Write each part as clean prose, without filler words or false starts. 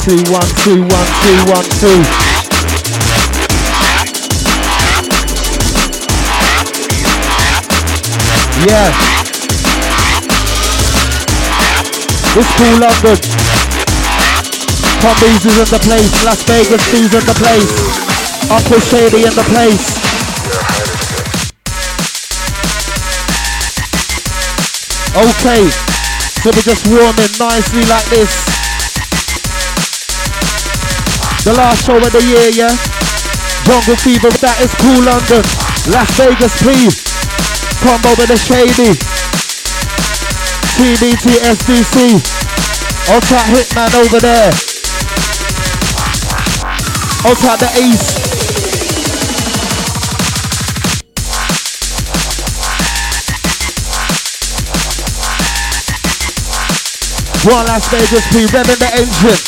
2, 1, 2, 1, 2, 1, 2. Yeah. It's cool London. Combies is in the place. Las Vegas 2's in the place. Uncle Shady in the place. Okay, so we're just warming nicely like this. The last show of the year, yeah? Jungle Fever, that is cool London. Las Vegas, please. Combo with the Shady. TBT SDC. Ultra Hitman over there. Ultra the Ace. One Las Vegas, please, revving the engine.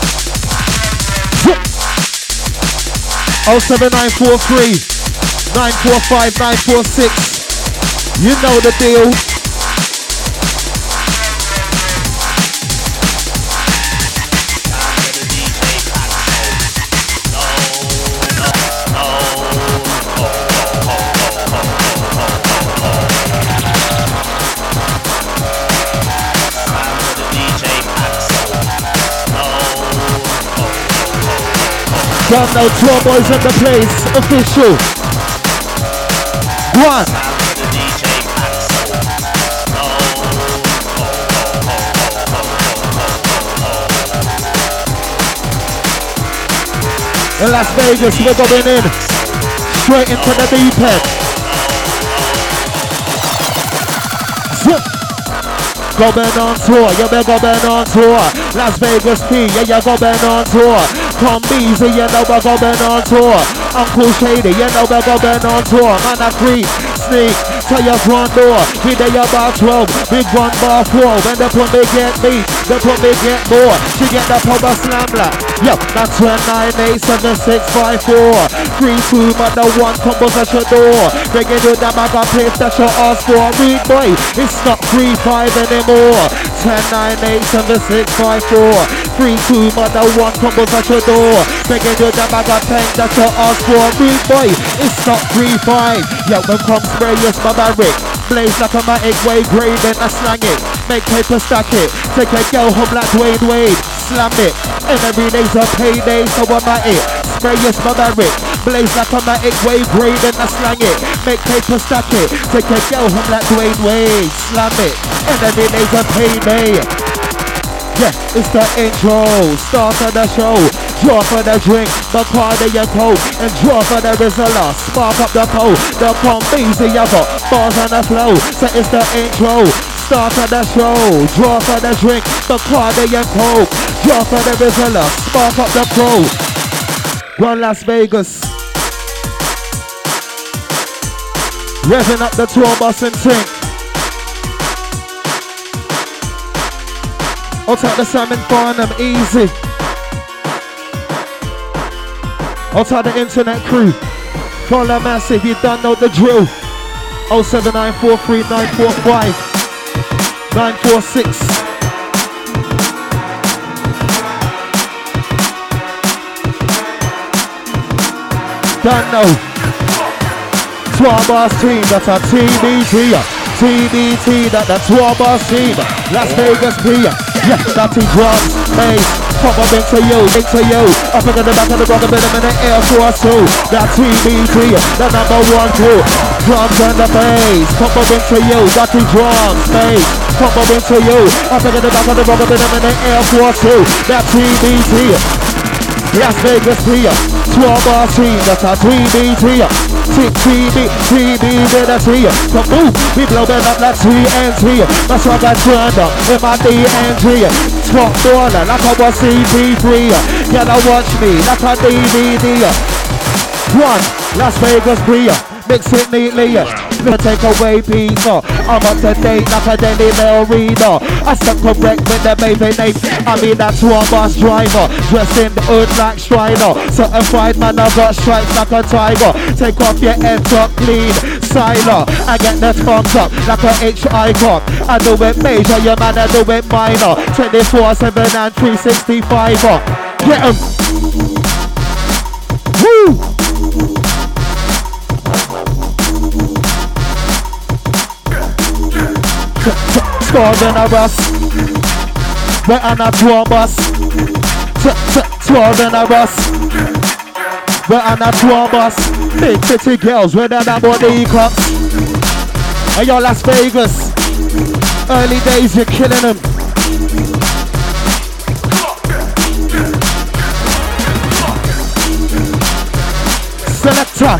07943 945 946. You know the deal. Don't know, tour boys in the place, official. One. In Las Vegas, we're going in straight into the deep end. Going on tour, yeah, we're going on tour. Las Vegas P, yeah, you're going on tour. Combies, you know we're going on tour. Uncle Shady, you know we're going on tour. Man, I creep, sneak to your front door. We there about 12, big one bar 4. When they put me get me, they put me get more. She get the power slam like, yo, that's 98765 4. 3, 2, but the one combos at your door. Begging you that I got place that you ask for. Read boy, it's not 3, 5 anymore. 10, 9, 8, 7, 6, 5, 4. 3, 2, but the one combos at your door. Begging you that I got pen that you ask for. Read boy, it's not 3, 5. Yo, when come spray, yes, my barrick. Blaze like a matic, wave grading, I slang it. Make paper stack it. Take a girl home like Wade Wade. Slam it. And every day's a payday, so I'm at it. Spray, yes, my barrick. Blaze like a matic, wave grading, I slang it. Make paper stack it. Take a girl home like Wade Wade. Slam it. And every day's a payday. Yeah, it's the intro, start of the show. Draw for the drink, Bacardi and Coke. And draw for the Rizzola, spark up the pole. The Combies, you got bars on the flow. So it's the intro, start of the show. Draw for the drink, Bacardi and Coke. Draw for the Rizzola, spark up the pro. One Las Vegas. Revving up the tour bus and sink. I'll take the Salmon Farnham, easy. I'll take the internet crew. Follow massive, you don't know the drill. 07943 945 946. Don't know. Tour bus team, that's a TBT. TBT, that's tour bus team. Las Vegas P. Yeah, dirty drums, bass, pop up into you. Up into the back of the rock, a bit of an Air Force 2. That TBT, the number 1 crew. Drums and the bass, pop up into you. Dirty drums, bass, pop up into you. Up into the back of the rock, a bit of an Air Force 2. That TBT, Las Vegas P. Tour bus team, that's a TBT. TB with a T. So move, we blowing up like TNT. That's why I got turned up in my DNG. Top dollar like I was CP3. You know watch me like a DVD. One, Las Vegas Bria. Mix it neatly. Never take away pizza. I'm up to date like a Daily Mail reader. I said correct with the baby name. I mean that tour bus driver. Dressed in the hood like Strider. Certified man, I got stripes like a tiger. Take off your head top clean. Siler. I get the thumbs up like a HI cop. I do it major, your man, I do it minor. 24/7 and 365. Get 'em. Woo! Swerving a bus. We're on a tour bus. Swerving a bus. We're on a tour bus. Big pretty girls with that body cups. And yo, Las Vegas. Early days, you're killing them. Selector.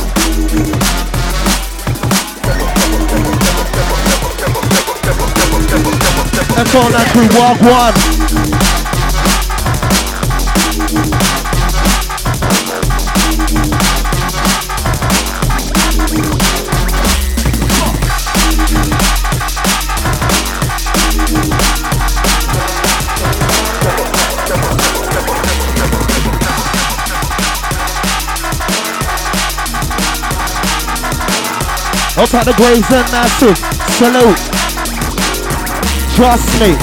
And phone and crew, walk one. Outside the Graves and Massive, salute. Trust me.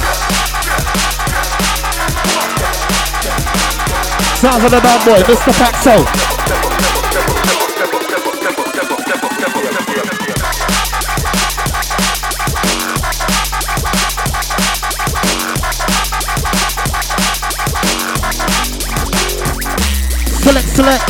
Sounds of the bad boy, Mr. Paxo. Select.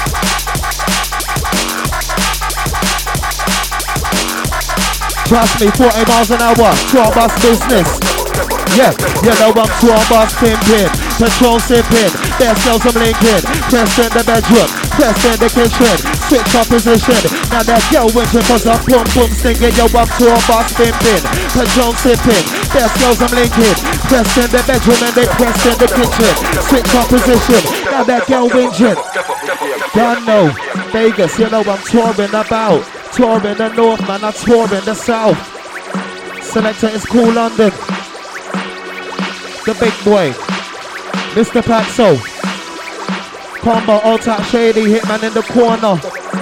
Trust me, 40 miles an hour, tour bus business. Yeah, you know I'm tour bus pimping, petrol sipping, there's still some linking. Press in the bedroom, press in the kitchen, switch up position. Now that girl winching cause I'm boom boom singing. Yo, I'm tour bus pimping, petrol sipping, there's still some linking. Press in the bedroom and they press in the kitchen, switch up position. Now that girl winching. Don't know, Vegas, you know I'm touring about. Touring the north, man, I tour in the south. Selector is Cool London. The big boy, Mr. Paxo. Combo, all top shady, hitman in the corner.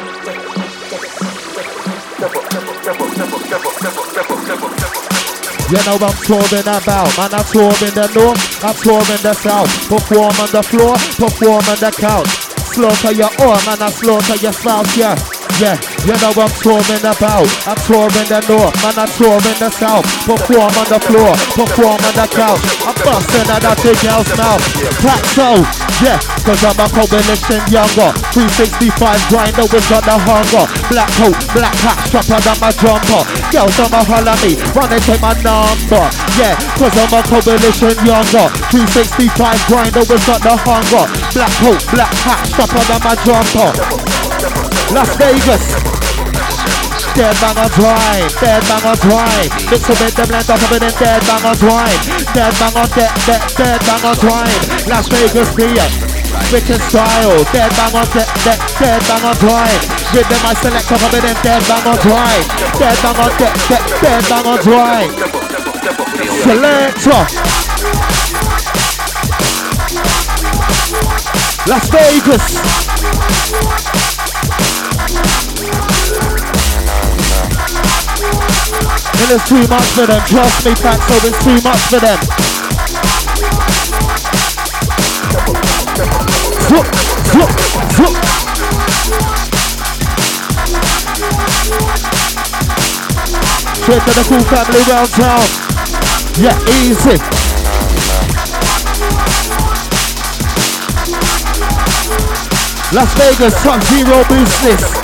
You know I'm touring about, man, I tour in the north, I tour in the south. Perform on the floor, perform on the couch. Slaughter your arm, man, I slaughter your spouse, yeah. Yeah, you know I'm touring about. I'm touring the north, man, I'm touring the south. Perform on the floor, perform on the couch. I'm busting at that big girl's mouth. Paxo, yeah, cause I'm a coalition younger. 365 grinder, we got the hunger. Black coat, black hat, strapper than my jumper. Girls on my holler me, wanna take my number. Yeah, cause I'm a coalition younger. 365 grinder, we got the hunger. Black coat, black hat, strapper than my jumper. Las Vegas, dead bang on twine, dead bang on twine. Mix a bit, the blend up a bit in dead bang on twine. Dead bang on dead bang on twine. Las Vegas beer, wicked style. Dead bang on dead bang on twine. Rhythm I select up a bit in dead bang on twine. Dead bang on dead bang on twine. Selector. Las Vegas. And it's too much for them, trust me, Paxo, it's too much for them. Straight to the Cool family round town. Yeah, easy. Las Vegas, Top Zero business.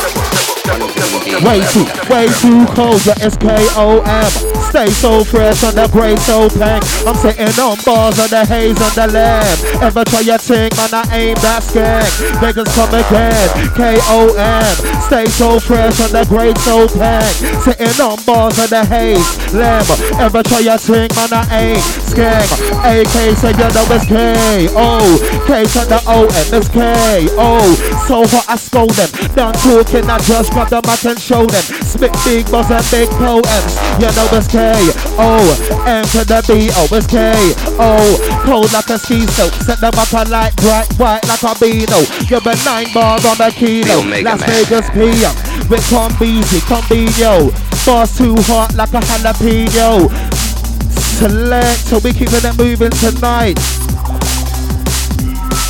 Way too cold, the SKOM. Stay so fresh on the grey so pink. I'm sitting on bars on the haze on the lamb. Ever try your thing, man, I aim that skank. Vegas come again, KOM. Stay so fresh on the grey so pink. Sitting on bars on the haze, lamb. Ever try your thing, man, I aim skank. AK say you know it's K-O. K to the O-M, it's K-O. So hot I scold them. Done talking, I just grab them, I can show them. Spit big buzz and big poems. You know it's K-O. M to the B-O, it's K-O. Cold like a ski soap. Set them up a light bright white like a beano. Give a 9 bars on the kilo. Las Vegas P-O. With Combeezy, Combino. Bars too hot like a jalapeno. Select, so we keeping it moving tonight.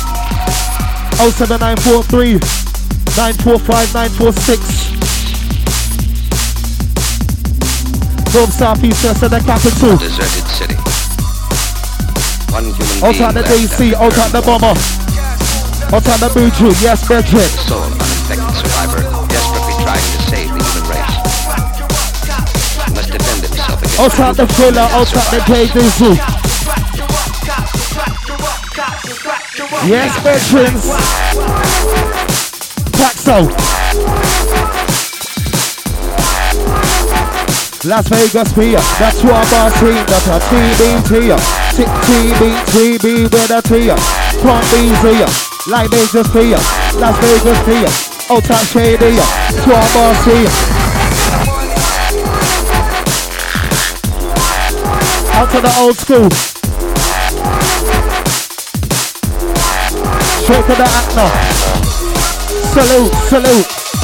07943 945 946. North, south, east, west of the capital. Deserted city. One human out at the DC, out at the bomber. Out at the Buju, yes, Bridget. Sole uninfected survivor, desperately trying to save the human race. He must defend himself against out at the thriller, out at the JDZ. Yes, veterans. Paxo. Las Vegas Pia, that's what our team, that's a TBT, TB with a T, Palm Bees here, like Vegas Pia, Las Vegas Pia, out at Shady, that's what our team. Out to the old school. Straight to the actor. Salute, salute.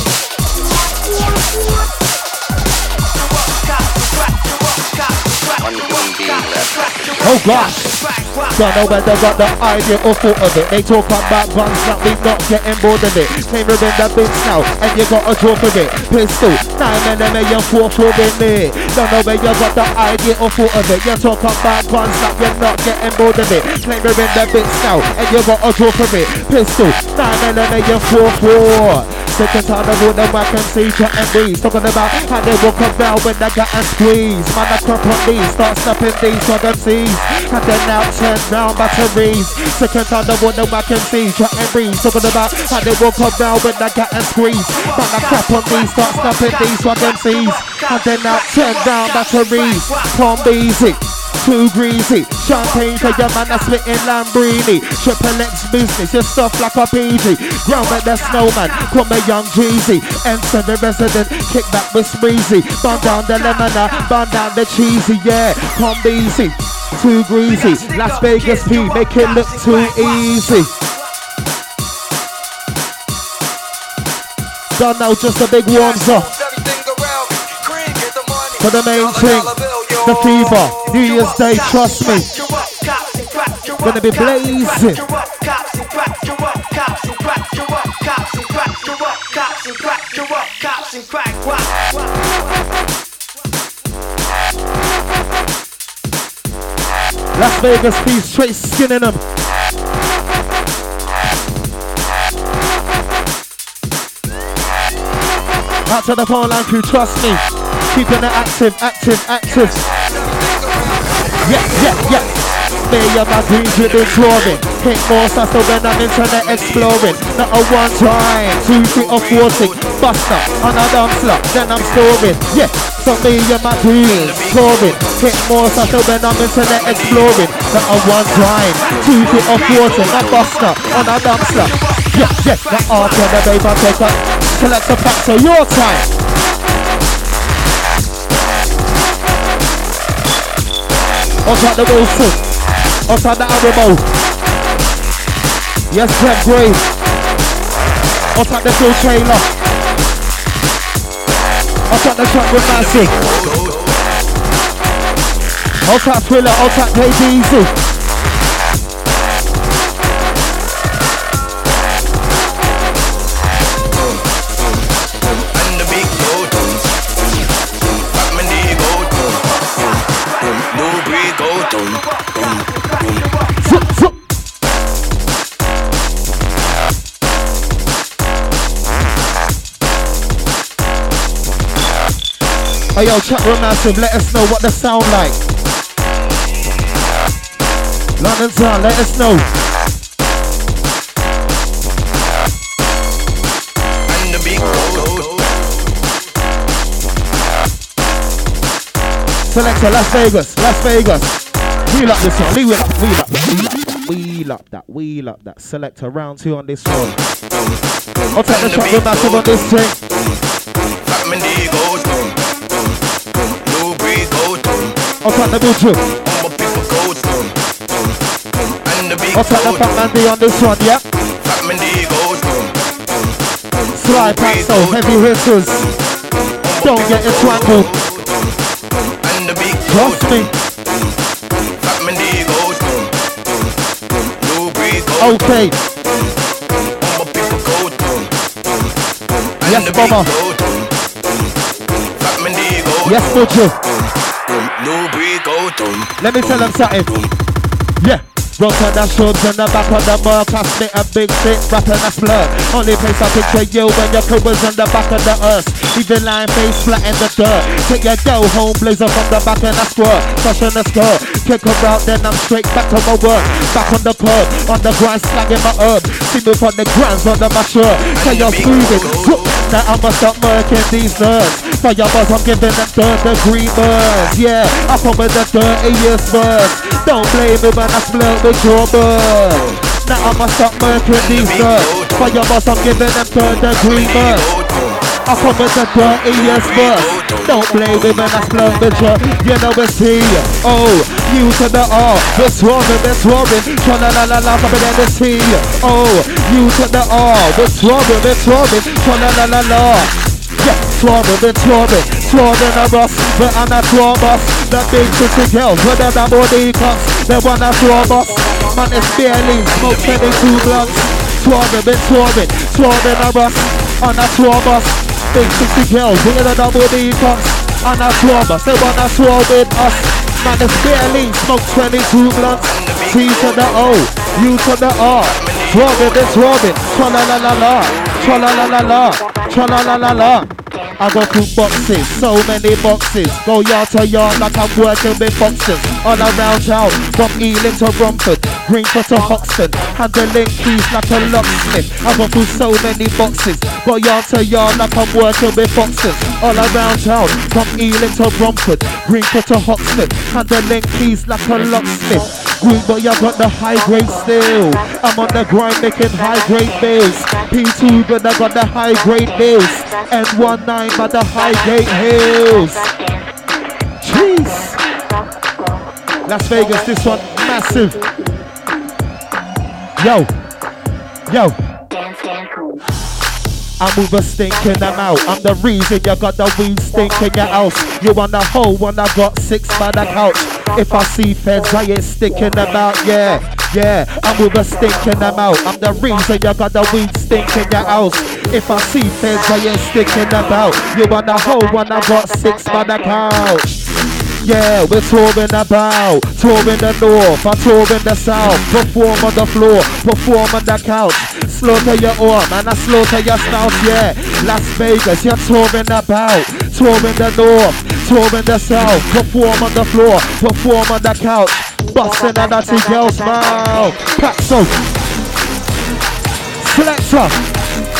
Oh gosh, don't know whether got the idea or thought of it. They talk about guns that we not getting bored of it. Claim we're in the bits now, and you got a draw for it. Pistol, 9mm and 4 in there. Don't know where you got the idea or thought of it. You talk about guns that you're not getting bored of it. Claim we're in the bits now, and you got a draw for it. Pistol, 9mm and 4. Second time I would I can see cut and breeze. Talking about how they walk around when they got and squeeze. Man, I crop on these, start snapping these for them seas. And then now turn round batteries. Second time I would I can see cut and breeze. Talking about how they walk around when they got and squeeze. Man, I crop on these, start snapping these for them seas. And then now turn round batteries. Palm easy. Too greasy, champagne for your man that's spitting Lambrini. Triple X business, your stuff like a PG. Ground at the snowman, call me Young Jeezy. N7 resident, kick back with Spreezy. Burn down the lemon, burn down the cheesy, yeah. Come easy, too greasy. Las Vegas P, make it look too easy. Don't know, just a big warms up. For the main thing. The fever, New Year's Day, trust me. Gonna be blazing. Las Vegas, please, straight skinning them. Out to the phone line crew, trust me. Keeping it active. Yeah. Me and my dreams we've been touring. Hit more faster when I'm internet exploring. Not a one time, 2, 3 or 4 tick. Buster on a dump slot, then I'm storing. Yeah, so me and my dreams touring. Hit more faster when I'm internet exploring. Not a one time, 2, 3 or 4 tick. I'm buster on a dump slot. Yeah, the art of the babe I take up. Select the facts of your time. Outside the Wilson, outside the Arabo. Yes, Jeff Gray. Outside the Phil Taylor. Outside the track with Massive. Outside Thriller, outside KDZ. Hey yo, chat room Massive, let us know what the sound like. London Town, let us know. And the big Selector, Las Vegas. Wheel up this one, wheel up that. Selector, round 2 on this one. I'll take the chat room Massive on this thing. I'll take the Buju. I'll take the Fat Man D on this one, yeah? Sly Paxo, heavy hitters. Don't get it twangled. Trust me. Okay. Yes, mama. Yes, Butcher. Let me tell them something. Yeah. Rock on the shows in the back of the mark. I spit a big stick, rapping a slur. Only place I picture you when your crew was on the back of the earth. Even lying face flat in the dirt. Take your go home blazer from the back and I squirt. Touch on the skirt. Kick her out, then I'm straight back to my work. Back on the curb, on the grind, slagging my herb. See me on the grinds under my shirt. Say you're smoothing. Now I'ma stop murking these nerves. For your buzz, I'm giving them third degree burns. Yeah, I come with the dirtiest words. Don't blame me when I flirt with your bird. Now I'ma stop murking these nerves. For your buzz, I'm giving them third degree burns. I come with the dirtiest verse. Don't blame me when I flirt with you. You know it's T-O, U to the R. We're swarming, we're swarming. Tra-la-la-la-la, coming in the T-O, U to the R. We're swarming, we're swarming. Tra-la-la-la-la. Yeah, swarming, swarming a bus, but I'm not swarm us. The big pretty girls, with the body cups, they wanna swarm us. Man, it's barely smoke 22 blunts. Swarming a bus, on a swarm us. Big pretty girls, with the body cups, on a swarm us. They wanna swarm with us. Man, it's barely smoke 22 blunts. T to the O, U to the R. Swarming, tra-la-la-la-la, tra-la-la-la-la, tra-la-la-la-la. I go through boxes, so many boxes. Go yard to yard like I'm working with boxes. All around town, from Ealing to Romford, Greenford to Hoxton. Handling keys like a locksmith. I go through so many boxes. Go yard to yard like I'm working with boxes. All around town, from Ealing to Romford, Greenford to Hoxton. Handling keys like a locksmith. Green boy, I got the high grade still. I'm on the grind making high grade bills. P2 but I got the high grade bills. N19 by the high grade hills. Jeez. Las Vegas, this one massive. Yo. I move a stink in them out. I'm the reason you got the weed stink in your house. You want a hole when I got 6 by the couch. If I see feds, I ain't sticking them out. Yeah. I move a stink in them out. I'm the reason you got the weed stink in your house. If I see feds, I ain't sticking them out. You want a hole when I got 6 by the couch. Yeah, we're touring about, touring the north, I'm touring the south. Perform on the floor, perform on the couch. Slaughter your arm and I slaughter your snout, yeah. Las Vegas, you're touring about, touring the north, touring the south. Perform on the floor, perform on the couch. Busting a natty girl's mouth. Paxo, Selector.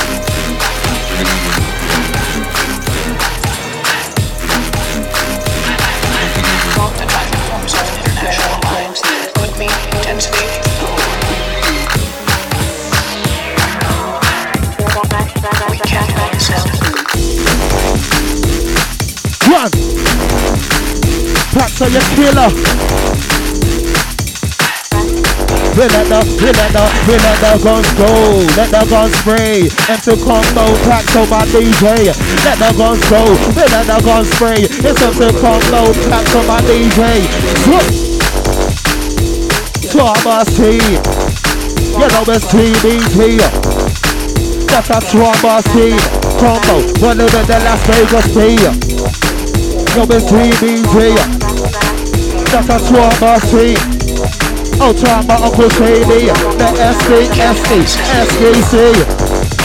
One. Paxo, you killer. We let the guns go. Let the guns spray. Empty combo, Paxo my DJ. Let the guns go. We let the guns spray. It's empty combo, Paxo my DJ. Swabber's team. You know it's TBT. That's a Swabber's team. Combo, we're living the Las Vegas team. Yo, it's TBT. That's a Swabber's team. Oh, try my Uncle Shady, the SDC.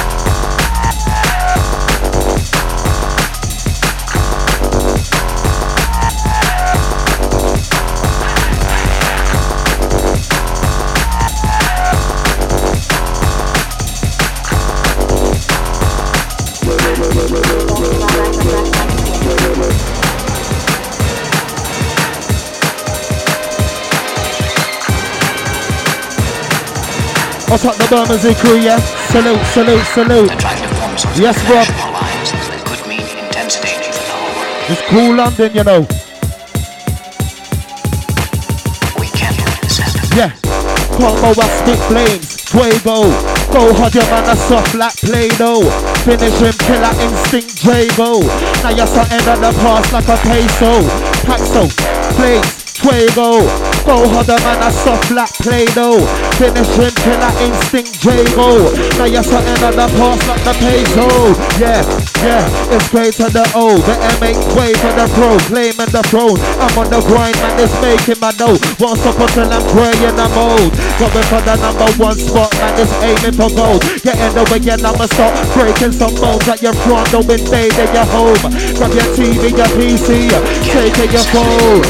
What's up, the Bermondsey crew, yeah? Salute. Yes, Rob. It's cool London, you know. Yeah. Combo, I spit flames. Fuego. Go hard, your man, a soft like Play-Doh. Finish him, killer instinct, J-Go. Now you're something at the past like a peso. Paxo, flames. Fuego, Go harder man, I soft like Play-Doh. Finish him till I instinct J-Mo. Now you're something on the past like the peso. Yeah, yeah, it's great to the O. The M8 way for the pro, claiming the throne. I'm on the grind, man, it's making my dough. Won't stop until I'm grey in the mode. Going for the #1 spot, man, it's aiming for gold. Get in the way and I'ma start breaking some bones at your front door when day to your home. Grab your TV, your PC, take it your phone.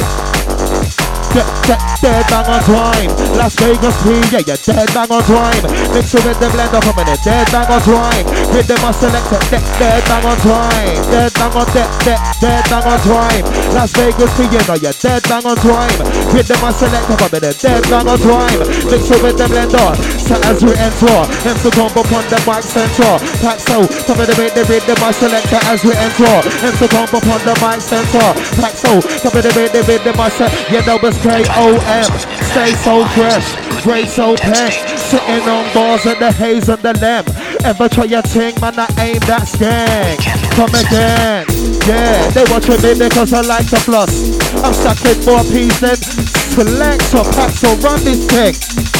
Dead bang on time. Las Vegas P, yeah, you're dead bang on time. Mix it with the blender from it, dead bang on time. With the master selector, dead bang on time. Dead bang on dead bang on time. Las Vegas P, you know you're dead bang on time. With the master selector from it, dead bang on time. Mix it with the blender, set as we enter. Hence the combo upon the mic center. Pack so, top of the rhythm, my selector as we enter. Hence the combo upon the mic center. Pack so, top of the rhythm, my set. You know it's K-O-M, stay so fresh, great so pesh, sitting on bars in the haze and the lamb. Ever try your thing, man, I ain't that skank. Come again, yeah, they watching me because I like to floss. I'm stuck with more peas than select, so pack, so run this thing.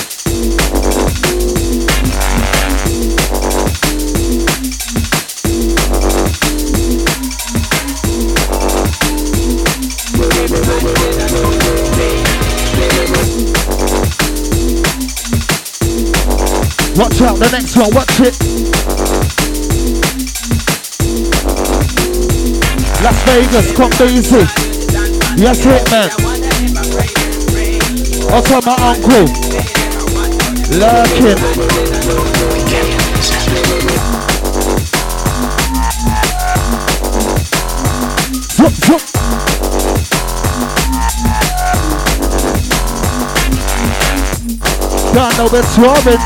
Watch out, the next one, watch it. Las Vegas, come easy. Yes, it, man. Also, my uncle. Lurking. Zoop, zoop. Don't know what's swerving.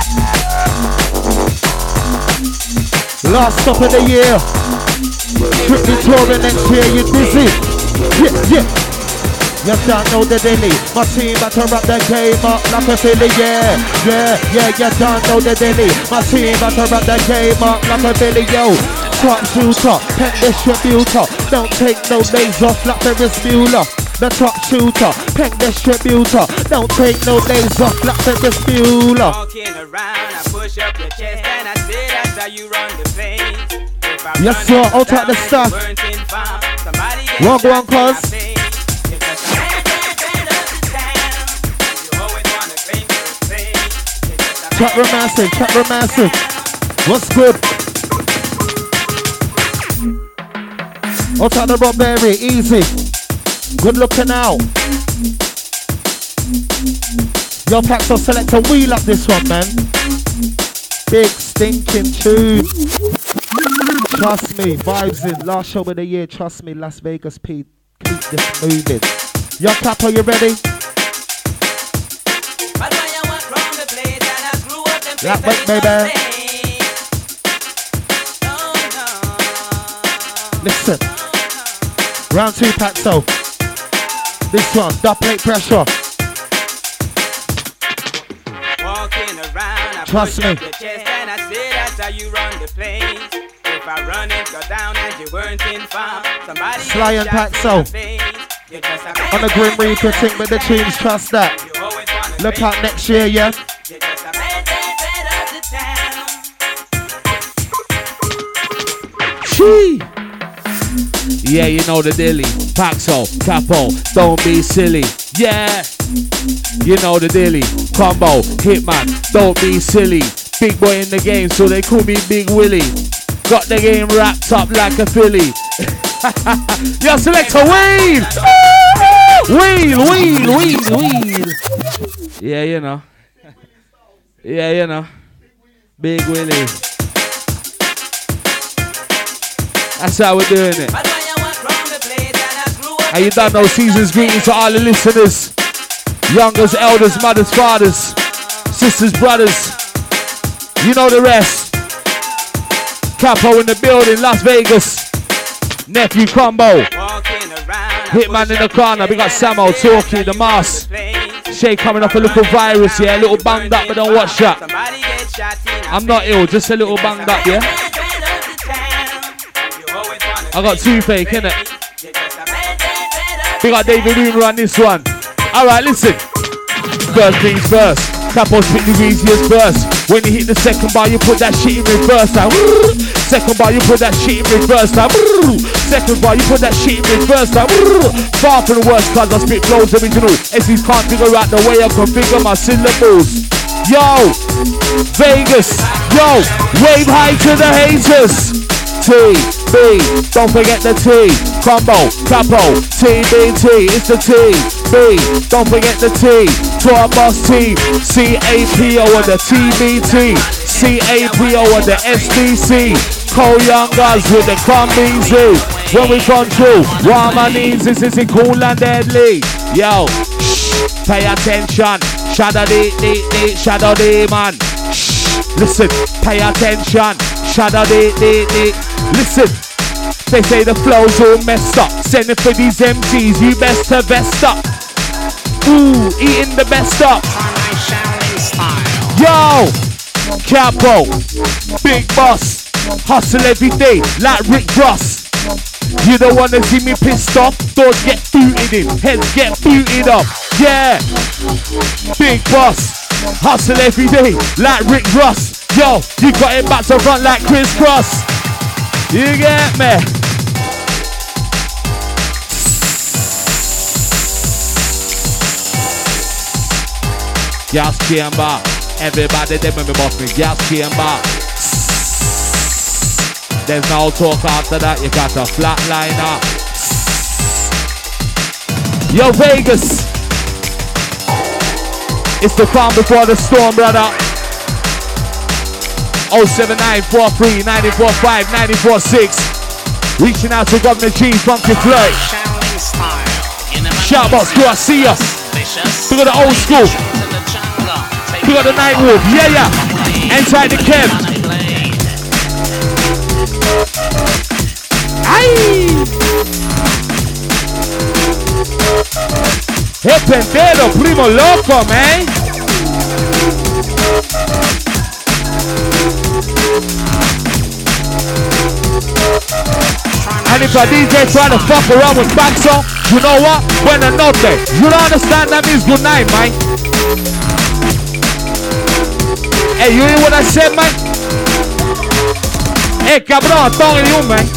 Last stop of the year. Strictly touring next year, you busy? Yeah. You don't know the dilly. My team about to wrap the game up like a Philly, yeah. You don't know the dilly. My team about to wrap the game up like a Philly, yo. Top shooter, pen distributor. Don't take no days off like Ferris Bueller. The top shooter, pen distributor. Don't take no days off like Ferris Bueller. Walking around, I push up your chest and I say that's how you run the place. Yes sir, out at the stuff. One cuz. Chat romancing. What's good? Out at the Rob Berry, easy. Good looking out. Your Paxo selector, wheel up this one, man. Big stinking tune. Trust me, vibes in. Last show of the year, trust me, Las Vegas P. Keep this moving. Yo, Capo, you ready? Black back, baby. Listen. Round 2, Paxo. This one, double plate pressure. Walking around, I trust me. Your chest and I say that's how you run the place. If I run it, go down and you weren't in farm. Somebody Sly and Paxo. On the Grim Reaper thing with the tunes, trust that. Look out next year, yeah? Chee! Yeah, you know the dilly. Paxo, Capo, don't be silly. Yeah! You know the dilly. Combo, Hitman, don't be silly. Big boy in the game, so they call me Big Willie. Got the game wrapped up like a filly. Yo, selector, wheel! Wheel! Yeah, you know. Yeah, you know. Big Willie. That's how we're doing it. How you done those seasons? Greetings to all the listeners. Youngers, elders, mothers, fathers, sisters, brothers. You know the rest. Capo in the building, Las Vegas. Nephew Combo. Hitman in the corner. We got Samo, Talkie, the Mask. Shay coming off a little virus, yeah. A little banged up, but don't watch that. I'm not ill, just a little banged up, yeah. I got toothache, innit? We got David Boomer on this one. Alright, listen. First things first. Capo spit the easiest verse. When you hit the second bar, you put that shit in reverse. Like, second bar, you put that shit in reverse. Like, second bar, you put that shit in reverse. Like, far from the worst, cause I spit flows original. SCs can't figure out the way I configure my syllables. Yo, Vegas. Yo, wave high to the haters. T, B, don't forget the T. Combo, Capo, TBT, it's the T. B, don't forget the T. Tour Boss Team, CAPO and the TBT. CAPO and the SDC. Cole Youngers with the Combies. When we come through, what my needs is it cool and deadly? Yo, pay attention. Shadow the, shadow the man. Listen, pay attention. Shadow the. Listen, they say the flow's all messed up. Send it for these MCs, you best to vest up. Ooh, eating the best up. Yo, Capo, Big Boss, hustle every day like Rick Ross. You don't wanna see me pissed off? Doors get booted in, heads get booted up. Yeah, Big Boss, hustle every day like Rick Ross. Yo, you got it back to front like Chris Cross. You get me? Gas chamber, everybody them when me bust me gas chamber. There's no talk after that, you got a flatliner. Yo Vegas, it's the calm before the storm, brother. 07943 945 946. Reaching out to Governor G, Funky Floyd. Shoutbox, do I see us? We got the old school. We got the Night Wolf, yeah. Inside the Kev. Aye. Hey, Pendero, primo loco, man. And if a DJ trying to fuck around with back song, you know what? Buena noche. You don't understand, that means good night, man. Hey, you hear what I said, man? Hey, cabrón, todo en un, man.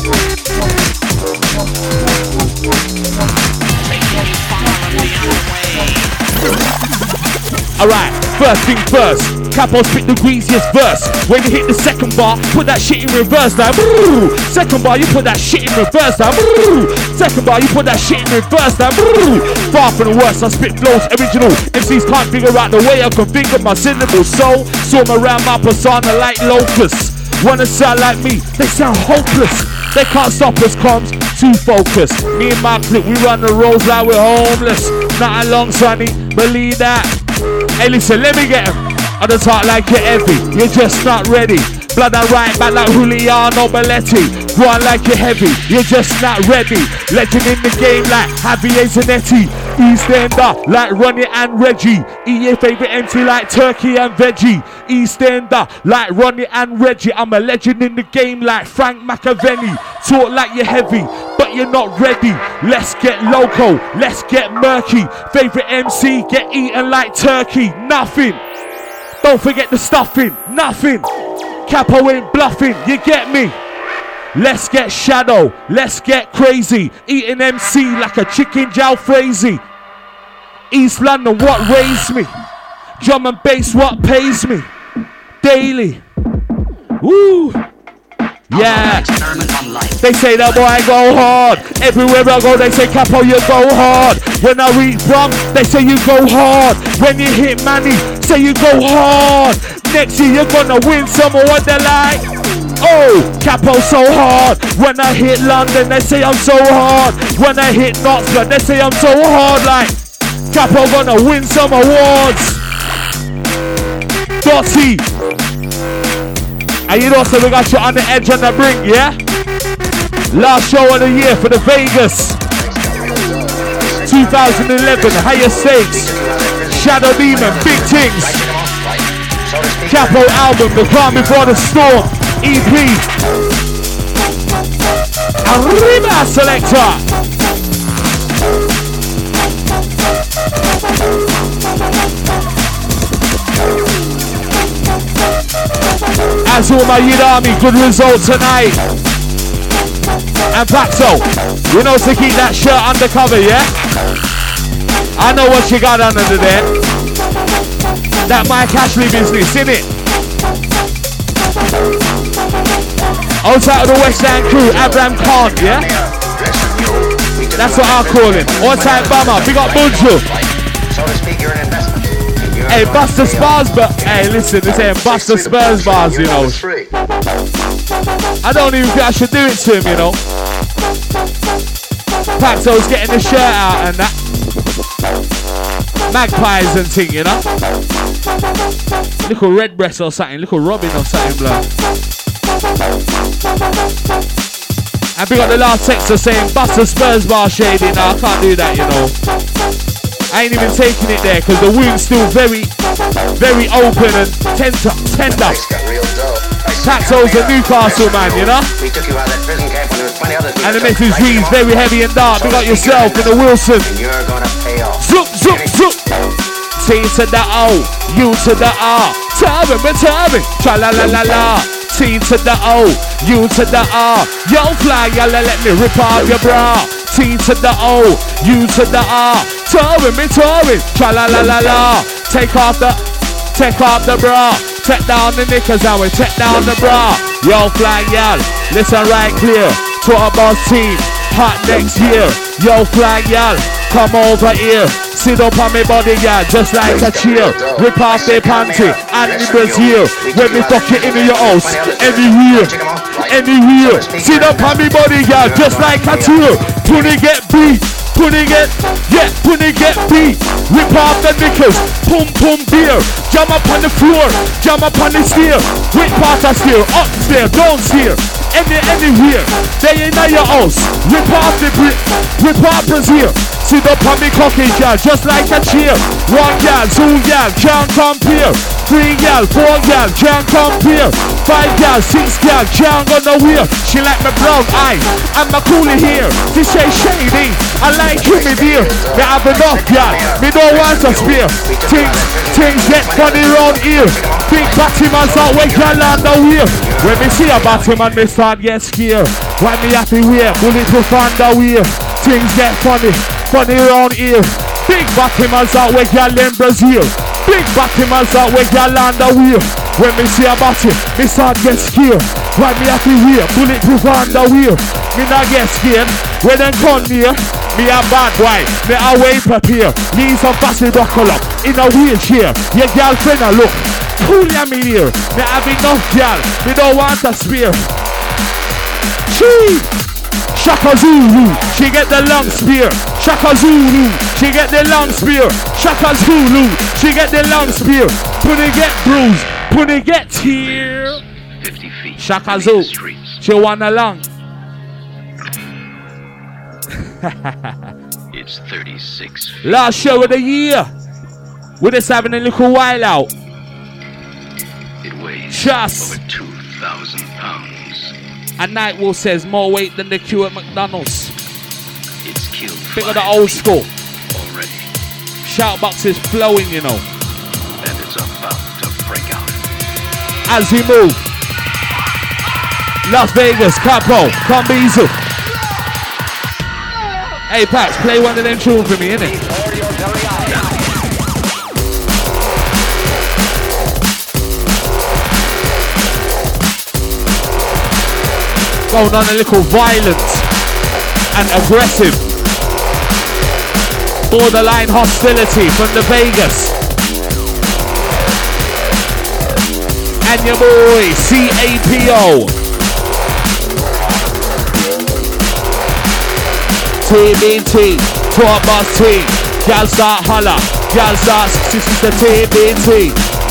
Alright, first thing first. Capo spit the greasiest verse. When you hit the second bar, put that shit in reverse like brrr. Second bar, you put that shit in reverse like brrr. Second bar, you put that shit in reverse like brrr. Far from the worst, I spit flows original. MCs can't figure out the way I configure my syllables. So, swim around my persona like locusts. Wanna sound like me, they sound hopeless. They can't stop us, comms, too focused. Me and my clique, we run the roads like we're homeless. Not along, sonny, believe that. Hey listen, let me get him. I don't talk like you're heavy, you're just not ready. Blood and right back like Juliano Belletti. Go on like you're heavy, you're just not ready. Legend in the game like Javier Zanetti. EastEnder like Ronnie and Reggie. Eat your favorite MC like turkey and veggie. EastEnder like Ronnie and Reggie. I'm a legend in the game like Frank McAvenny. Talk like you're heavy, but you're not ready. Let's get loco, let's get murky. Favorite MC get eaten like turkey. Nothing. Don't forget the stuffing, nothing. Capo ain't bluffing, you get me? Let's get shadow, let's get crazy. Eating MC like a chicken jalfrezi. East London, what raised me? Drum and bass, what pays me? Daily. Woo. Yeah. They say that boy go hard. Everywhere I go, they say Capo, you go hard. When I reach Brum, they say you go hard. When you hit Manny, say you go hard. Next year you're gonna win some of what they like. Oh, Capo so hard. When I hit London, they say I'm so hard. When I hit Knoxville, they say I'm so hard. Like Capo gonna win some awards. Dotty. And you know, so we got you on the edge on the brink, yeah? Last show of the year for the Vegas 2011, higher stakes. Shadow Demon, big things. Capo album, The Calm Before the Storm, EP. Arriba, selector. Azuma Yidami, good result tonight. And Paxo, you know to keep that shirt undercover, yeah? I know what you got under there. That Mike Ashley business, innit? Outside of the West End crew, Abraham Khan, yeah? That's what I call him. Outside Bama, big up Bunju. So to speak, you're an investment. Hey, Buster Spurs, but hey, listen, this ain't Buster Spurs bars, you know. I don't even think I should do it to him, you know. Paxo's getting the shirt out and that. Magpies and thing, you know. Little Redbreast or something, little Robin or something, bro. And we got the last texter saying Buster Spurs bar shady. No, I can't do that, you know. I ain't even taking it there because the wound's still very, very open and tender. Paxo's a Newcastle man, you know. And the message reads very heavy and dark. We got yourself in the Wilson. Zoop, zoop, zoop. T to the O, U to the R. Turbin, but turbin. Cha la la la la. T to the O, U to the R. Yo, fly, y'all let me rip off your bra. T to the O, U to the R. Touring, me touring, cha la la la la. Take off the bra. Take down the knickers and we take down the bra. Yo, fly, y'all, listen right clear. To our boss team, hot next year. Yo, fly, y'all, come over here. Sit up on me body, yeah, just like a cheer. Rip off their panty and the brazier. When me fuck it into your house, anywhere. Sit up on me body, yeah, just like a cheer. Puni get beat, puni get beat. Rip off the knickers, pum pum beer. Jump up on the floor, jump up on the stair. Whip part of stair, upstairs, downstairs. Anywhere, they ain't at your house. Rip off the brick, rip off brazier. Sit up on me cocky, girl, just like a cheer. One girl, two girl, can't compare. 3 girl, 4 girl, can't compare. 5 girl, 6 girl, can't go nowhere. She like my brown eyes and my coolie hair. She say shady, I like you, me dear. Me have enough, girl, me don't want to spare. Things get funny round here. Big Batman out where girl on the way. When me see a Batman, me start get scared. Why me happy wear, bulletproof on the way. Things get funny round here. Big Batman's out where y'all in Brazil. Big Batman's out where y'all on the wheel. When me see a batty, me start get scared. Why me have to wear bulletproof on the wheel? Me not get scared. When them come near, me a bad boy. Me a way prepare. Need some fussy buckle up in a wheelchair. Your girlfriend a look. Cool ya me here. Me have enough girl. Me don't want a spear. Chee! Shaka Zulu, she get the long spear. Shaka Zulu, she get the long spear. Shaka Zulu, she get the long spear. Put it get bruised, put it get tear. 50 feet. Shaka Zulu, she want a long. It's 36 feet. Last show of the year. We're just having a little while out. It weighs Just over 2,000 pounds. And Nightwolf says more weight than the queue at McDonald's. It's killed. Think of the old school. Already. Shoutbox is flowing, you know. And it's about to break out. As we move. Las Vegas, Capo, Combizu. Hey Pax, play one of them tunes for me, innit? Going on a little violent and aggressive. Borderline hostility from the Vegas. And your boy, CAPO. TBT, Twat Boss Team. Gal start holla. Gal start sister TBT.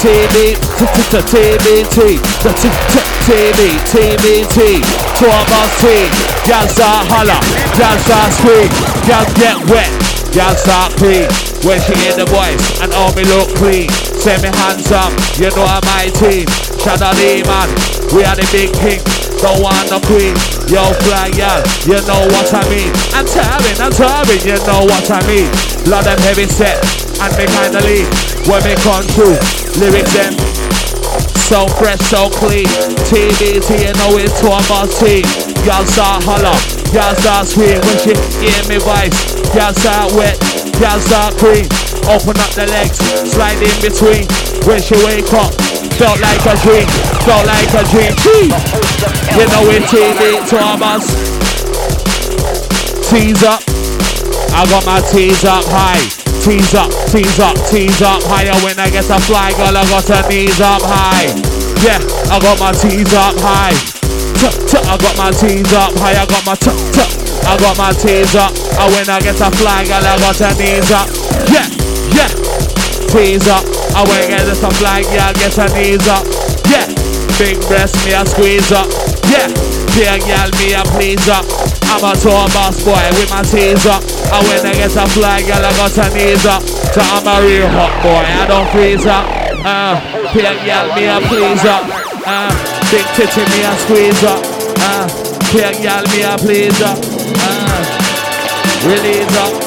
TBT. Twat Boss Team. Gal start holla. Gal start scream. Gal get wet. Gal start clean. When she hear the voice and all me look clean. Send me hands up, you know I'm my team. Shadali man, we are the big king. Don't want no queen. Yo fly y'all, you know what I mean. I'm turbing, you know what I mean. Lot them heavy set and me kinda lead. When me come through, lyrics them so fresh, so clean. TBT, you know it's to my team. Y'all start holler, y'all start scream when she hear me voice. Y'all start wet, y'all start cream. Open up the legs, slide in between. When she wake up, felt like a dream, felt like a dream. You know it's TB to us. Tease up, I got my tease up high. Tease up, tease up, tease up higher. When I get a fly girl, I got her knees up high. Yeah, I got my tease up high. I got my tease up high. I got my I got my tease up. And when I get a fly girl, I got her knees up. Yeah, yeah. Tease up. And when I get a fly girl, get her knees up. Yeah. Big breast, me a squeeze up. Yeah. Big girl, me a please up. I'm a tour boss boy with my tease up. And when I get a fly girl, I got her knees up. So I'm a real hot boy, I don't freeze up. Big girl, me a please up. Big titty, me a squeeze up. Big girl, me a please up. Release up.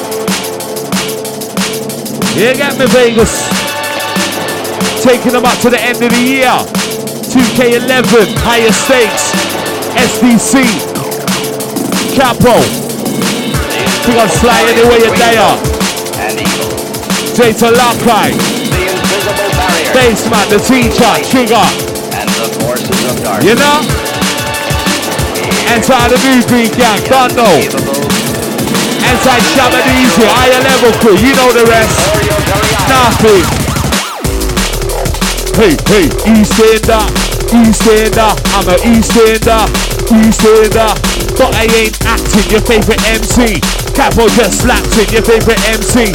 You get me, Vegas. Taking them up to the end of the year. 2K11, higher stakes. SDC. Capo. We got Sly anywhere you there. Jata Lakai. Baseman, the teacher, Trigger. And the forces of darkness. You know? Enter the New Green Gang, don't know. Enter Shabadizi, higher level crew, you know the rest. Nothing. Hey, hey, Eastender, Eastender, I'm a Eastender, Eastender. But I ain't acting, your favorite MC. Capo just slapped in, your favorite MC.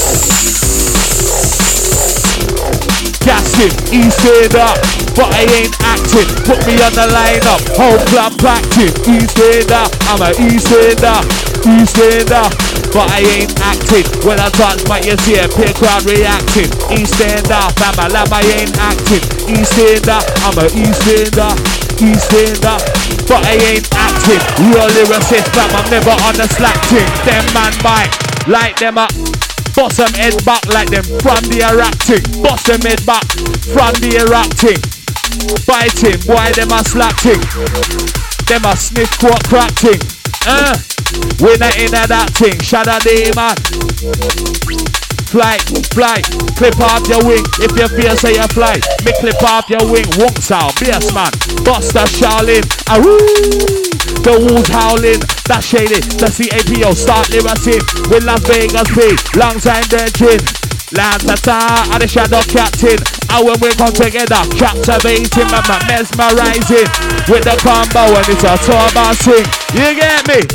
Gassing, Eastender. But I ain't acting, put me on the lineup. Whole club acting, Eastender. I'm a Eastender, Eastender. But I ain't acting. When I touch my ears here, peer crowd reacting. Eastender, fam, I ain't acting. Eastender, I'm a Eastender, Eastender. But I ain't acting. Real lyricist, fam, I'm never on the slack thing. Them man bite, like them up. Boss them head back like them from the acting. Boss them head back from the acting. Biting, boy, them a slacking. Them a sniff quack cracking. We're not in that thing. Shadow day, man. Fly, fly, clip off your wing. If you feel say you fly, me clip off your wing. Wonks out, bass man. Buster Shaolin. The wolves howling. That's shady. The CAPO start liberating. With Las Vegas P. Long time dredging. Lantata and the shadow captain. And when we come together, captivating, man, mesmerizing. With the combo and it's a turbo sing. You get me?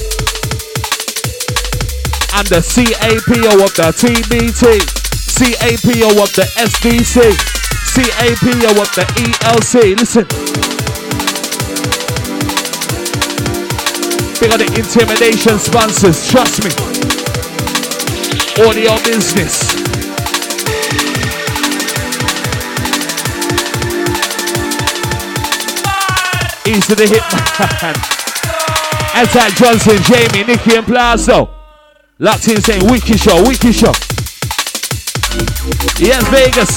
I'm the CAPO of the TBT, CAPO of the SDC, CAPO of the ELC. Listen. Big on the intimidation sponsors, trust me. Audio business. East of the Hitman. Anti Johnson, Jamie, Nicky and Plazo. Locked in saying Wiki Show, Wiki Show. Yes, Vegas.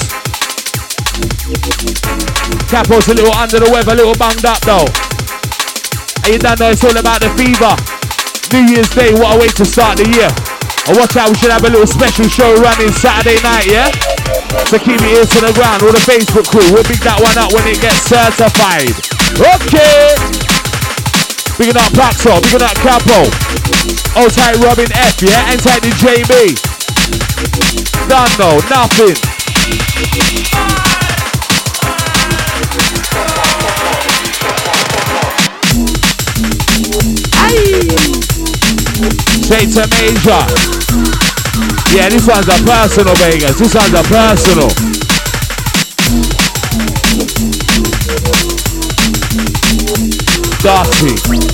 Capo's a little under the weather, a little banged up though. And you don't know it's all about the fever. New Year's Day, what a way to start the year. And watch out, we should have a little special show running Saturday night, yeah? So keep your ears to the ground, all the Facebook crew. We'll pick that one up when it gets certified. Okay. Big up Paxo, big up Capo. Old tight Robin F, yeah? And tight the JB. Don't know, nothing. Straight to Major. Yeah, this one's a personal, Vegas. This one's a personal. Dirty.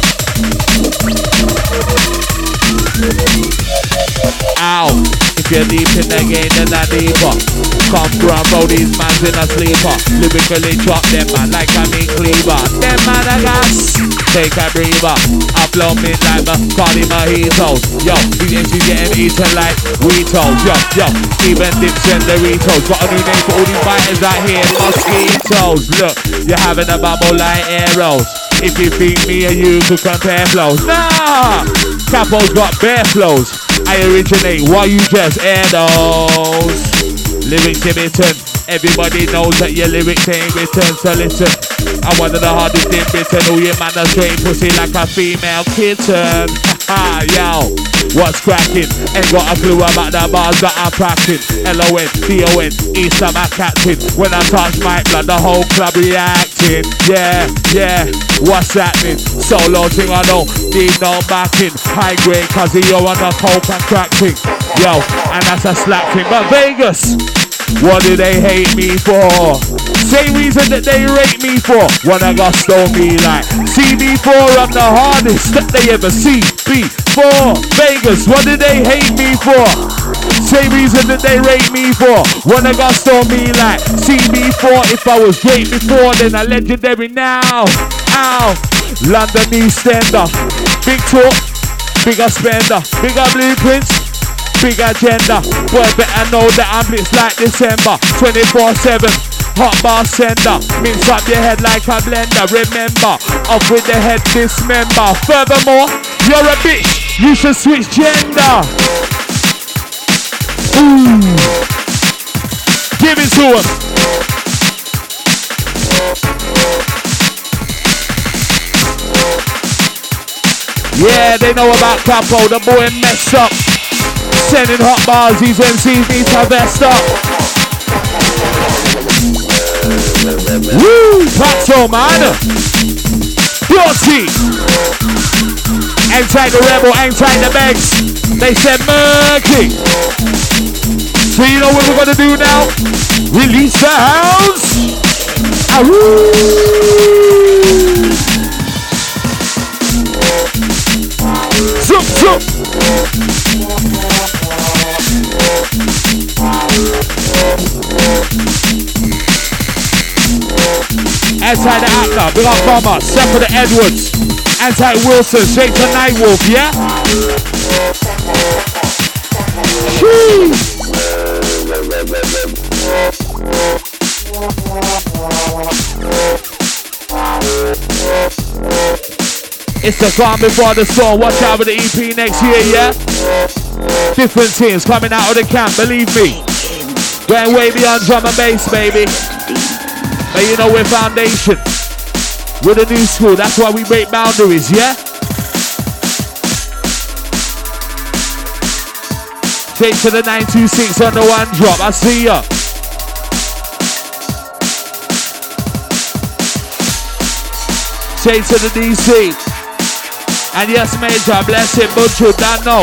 Ow. If you're deep in the game, then that deeper. Come through and roll these mans in a sleeper. Lyrically drop them man like a meat cleaver. Them man I gas. take a breather. I blow me like Bacardi mojitos. Yo, these MCs getting eaten like Weetos. Yo, even dips and Doritos. Got a new name for all these fighters out here, mosquitoes. Look, you're having a bubble like arrows. If you think me and you could compare flows, nah! Capo's got bare flows. I originate while you just air those. Lyrics Tibetan. Everybody knows that your lyrics ain't written, so listen. I'm one of the hardest in Britain. All your man are straight pussy like a female kitten. Haha, yo, what's cracking? Ain't got a clue about the bars that I'm cracking. L-O-N-D-O-N, Easter my captain. When I touch my blood, the whole club reacting. Yeah, what's happening? Solo thing, I don't need no backing. High grade, cause you're on the coke and crack thing. Yo, and that's a slap thing. But Vegas, what do they hate me for? Same reason that they rate me for. Wanna go stone me like CB4, I'm the hardest that they ever see. B4, Vegas, what do they hate me for? Same reason that they rate me for. Wanna go stone me like CB4. If I was great before, then I'm legendary now. Ow, London East Ender. Big talk, bigger spender, bigger blueprints, big agenda. Boy, better know that I'm blitzed like December. 24/7, hot bar sender. Mince up your head like a blender. Remember, off with the head dismember. Furthermore, you're a bitch, you should switch gender. Ooh, give it to us. Yeah, they know about Capo, the boy messed up. Sending hot bars, these MCs need to vest up. Woo, Pato, man. Dirty. Ain't the rebel, ain't the bags. They said murky. So you know what we're gonna do now? Release the house. Ahoo. Zoom, zoom. Anti the Actor, big up Bomber, Step for the Edwards, Anti Wilson, straight to Nightwolf, yeah? It's the calm before the storm. Watch out for the EP next year, yeah? Different teams coming out of the camp, believe me. Going way beyond drum and bass, baby. But you know we're foundation. We're the new school, that's why we break boundaries, yeah? Take to the 926 on the one drop, I see ya. Take to the DC. And yes, Major, bless him, but you don't know.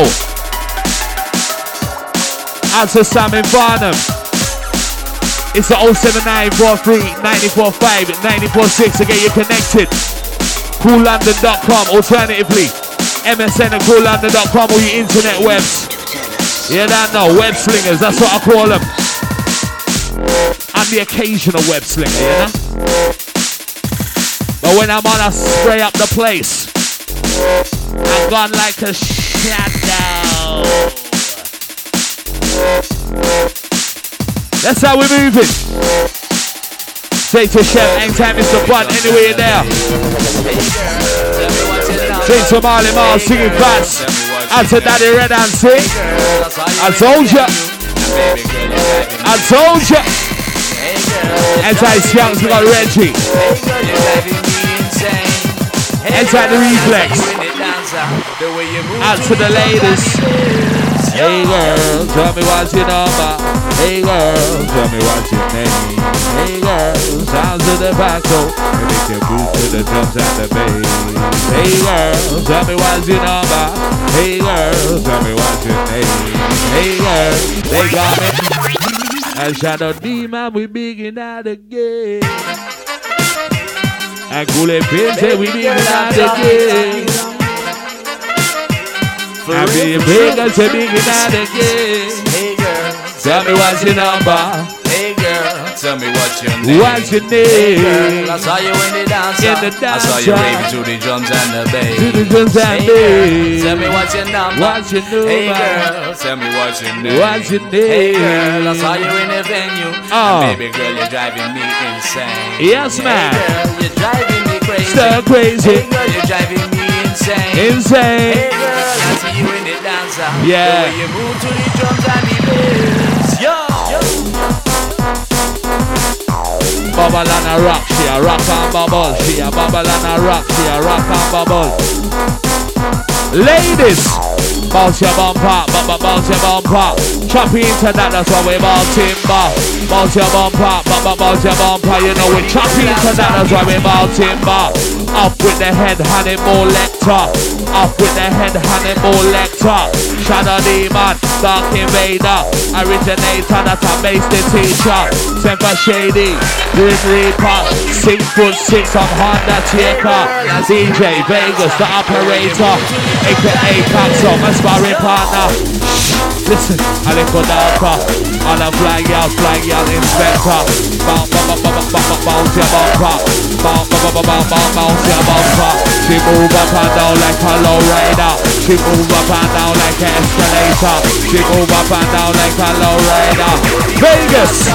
Out to Sam in Farnham. It's the 07943 945 946 to get you connected. CoolLondon.com, alternatively MSN and CoolLondon.com, all your internet webs. Yeah, that know, web slingers, that's what I call them. I'm the occasional web slinger, you know? But when I'm on, I spray up the place. I'm gone like a shadow. That's how we're moving. Say to Chef, anytime Mr. Bun, anywhere you're there. Say to Marley Miles, singing fast. And to Daddy Red and sing. I told ya. I told ya. Anti-Skunks, we got Reggie. Anti the Reflex. Out to the ladies. Hey girl, tell me what's your number. Hey girl, tell me what's your name. Hey girl, sounds of the backbone. They make you move to the drums and the bass. Hey girl, tell me what's your number. Hey girl, tell me what's your name. Hey girl, they got me. And Shadow Demon, we begin out again. And Kool-Aid Pin say we begin out again. And be big and say begin out again. Hey girl, tell me what's your number. Hey girl, tell me what's your name. What's your Hey name? girl, I saw you in the dance. In the I saw you dance. raving to the drums and the bass. To the drums and Hey bass. girl, tell me what's your number. What's your number? Hey girl, tell me what's your name. What's your Hey name? girl, I saw you in the venue. Oh. And baby girl, you're driving me insane. Yes, man. Hey girl, you're driving me crazy. So crazy. Hey girl, you're driving me insane. Insane. Hey girl, I see you in the dancer. Yeah. The way you move to the drums and the bass. Yo. Bubble and a rock, she a rock and bubble. She a bubble and a rock, she a rock and bubble. Ladies, bounce your bumper, bounce your bumper. Choppy into that, that's what we ball timber. Bounce your bumper, bounce your bumper. You know we choppy into that, that's why we ball timber. Up with the head, Hannibal Lecter. Up with the head, Hannibal Lecter. Shadow Demon, Dark Invader. Originator, that's a basic teacher. Semper Shady, Grim Reaper. 6'6" on Honda Taker. DJ Vegas, the operator. AKA Paxo, my sparring partner. Listen, a little darker. On a flag out inspector. Bounce your bumper. Bounce your bumper. She move up and down like a low rider. She move up and down like an escalator. She move up and down like a low rider. Vegas.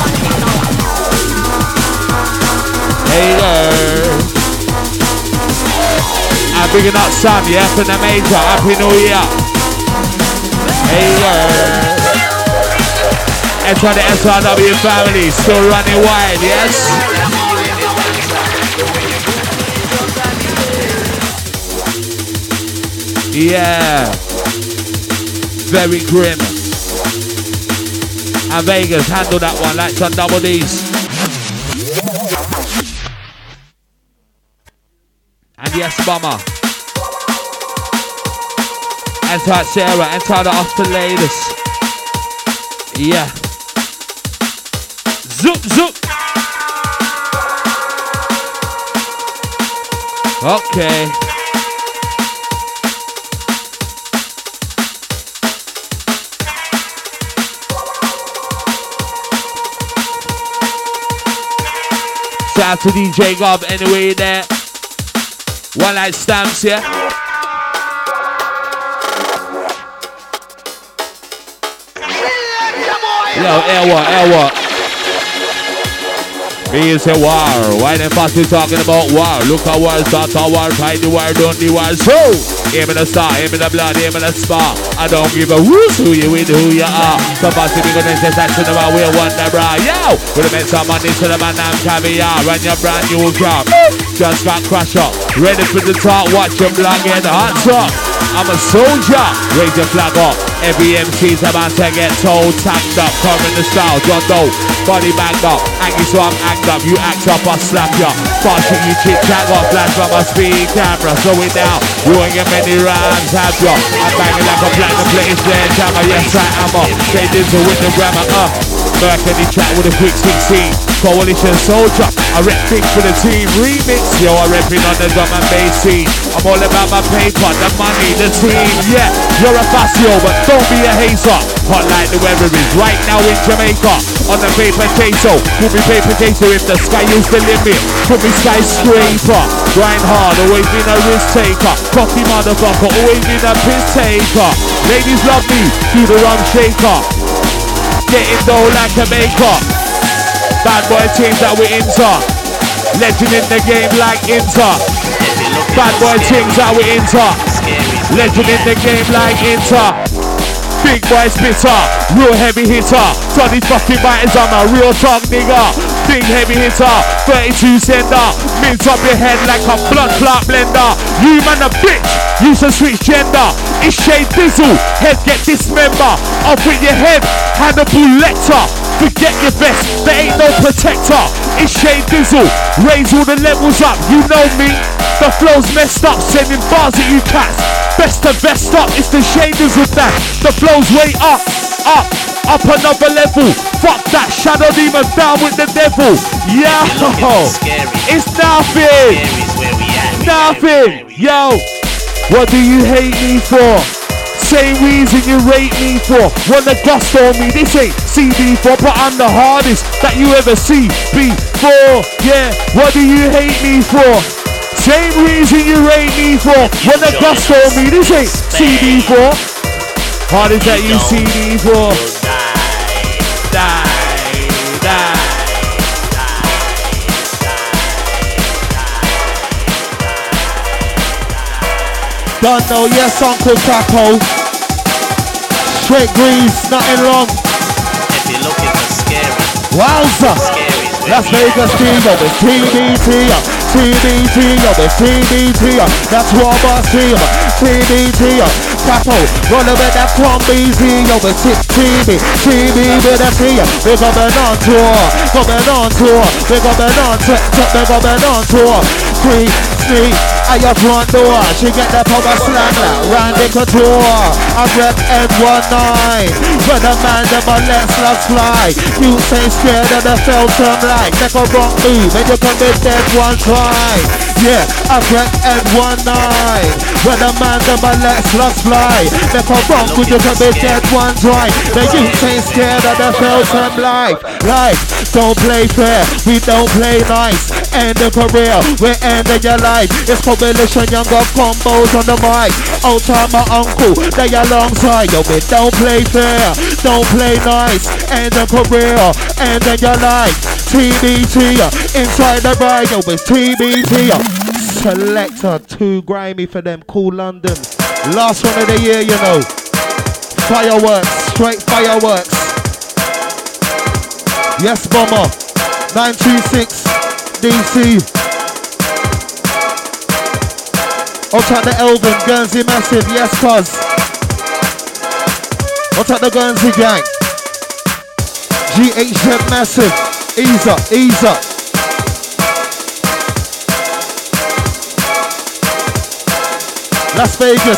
Hey girl. I'm bigging up Sam, yeah, from the major. Happy New Year. Hey girl. Enter the SRW family, still running wild, yes? Yeah. Very grim. And Vegas, handle that one like some double D's. And yes, mama. Enter Sarah, enter the Austin ladies. Yeah. Zoop, zoop. Okay. Shout out to DJ Gob anyway there. One night stamps, yeah. Yo, L1. Me is a war. Why the fuck you talking about war? Look at war, start a war, fight the war, don't the war. So, aim in the star, aim in the blood, aim in the spar. I don't give a who's who you with, who you are. Somebody be gonna say that to the man, we want the bra. Yo, we'll make some money to the man, I'm caviar. Run your brand new car. Just got crash up. Ready for the talk, watch your blog in the hot top. I'm a soldier, raise your flag up. Every MC's about to get told, tagged up, covering the style, John Doe, body bagged up, angry so I'm act up, you act up, I slap ya. Fast shit, you chit chat, got flash from my speed camera, slow it down, you ain't get many rhymes, have ya. I'm banging like a platinum plate, sledgehammer, yes I am up, say this with the grammar, Mercury chat with a quick 16, coalition soldier, I rep things for the team, remix, yo I repping on the drum and bass team, I'm all about my paper, the money, the team, yeah, you're a Facio, but don't be a hater, hot like the weather is right now in Jamaica, on the paper queso, could be paper queso if the sky is the limit, could be skyscraper, grind hard, always been a risk taker, cocky motherfucker, always been a piss taker, ladies love me, do the rum shaker, getting dough like a baker, bad boy teams that we enter, legend in the game like Inter, bad boy teams that we enter, legend in the game like Inter, big boy spitter, real heavy hitter, so these fucking biters, I'm a real talk nigga, big heavy hitter, 32 sender, mint up your head like a blood clot blender, you man a bitch, you should switch gender, it's Shay Dizzle, head get dismember, off with your head, Hannibal Lecter, forget your vest, there ain't no protector, it's Shay Dizzle, raise all the levels up, you know me, the flow's messed up, sending bars at you cats, best to vest up, it's the Shay Dizzle that, the flow's way up another level, fuck that, Shadow Demon down with the devil, yo, it's nothing, yo, what do you hate me for? Same reason you rate me for. Wanna gust on me, this ain't CB4, but I'm the hardest that you ever see before. Yeah, what do you hate me for? Same reason you rate me for. When the dust on me, this ain't CB4. Hardest that you see me for. Die. Don't know, yes, Uncle Capo. Straight grease, nothing wrong. If you're looking for scary, Wowza. Las Vegas King of the TBT. TBT of the TBT. That's Robert Team. TBT. Capo, roll with that Crombies of the TB with a T. We're coming on tour. We're coming on tour. Free sneak. I have front door, she get the power slam like Randy Couture. I grab M19, when the man them a let's fly. You say scared of the Felton like make a wrong move and you can be dead one try. Yeah, I grab M19, when the man them a let's fly. Make a wrong move you can be dead one try. Then you say scared of the Felton life. Don't play fair, we don't play nice. End the career, we're ending your life. It's coalition, younger combos on the mic. Old time my uncle, they alongside. Yo, we don't play fair, don't play nice. End the career, ending your life. TBT, inside the ride, yo, it's TBT. Selector, too grimy for them, cool London. Last one of the year, you know. Fireworks, straight fireworks. Yes, Bomber, 926 DC. Out at the Elvin, Guernsey Massive, yes cuz. Out at the Guernsey gang. GHM Massive, ease up. Las Vegas,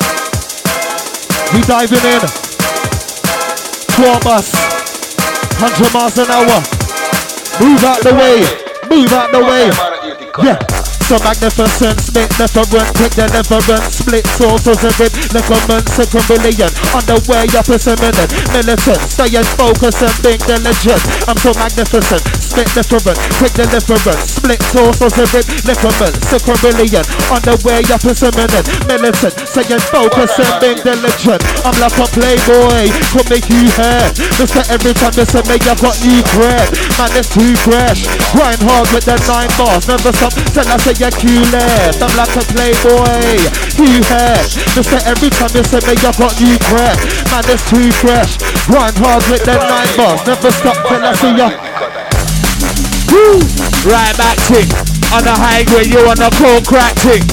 we diving in. Tour bus, 100 miles an hour. Move out the way. Yeah. So magnificent, spit different, quick deliverance, split sources of it, ligaments, second billion, on the way up is a minute, militant, staying focused and being diligent. I'm so magnificent, spit different, quick deliverance, split sources of it, ligaments, second billion, on the way up is a minute, militant, staying focused and being diligent. I'm like a playboy, could make you head. Mr. Every time you say me, I've got new cred. Man, it's too fresh. Grind hard with the 9 bars, never stop till I say you're Q left. I'm like a playboy, you head. Mr. Every time you say me, I've got new cred. Man, it's too fresh. Grind hard with the 9 bars, never stop till I see ya. Woo! Right back tick. On the high grade, you on the cold crack tick.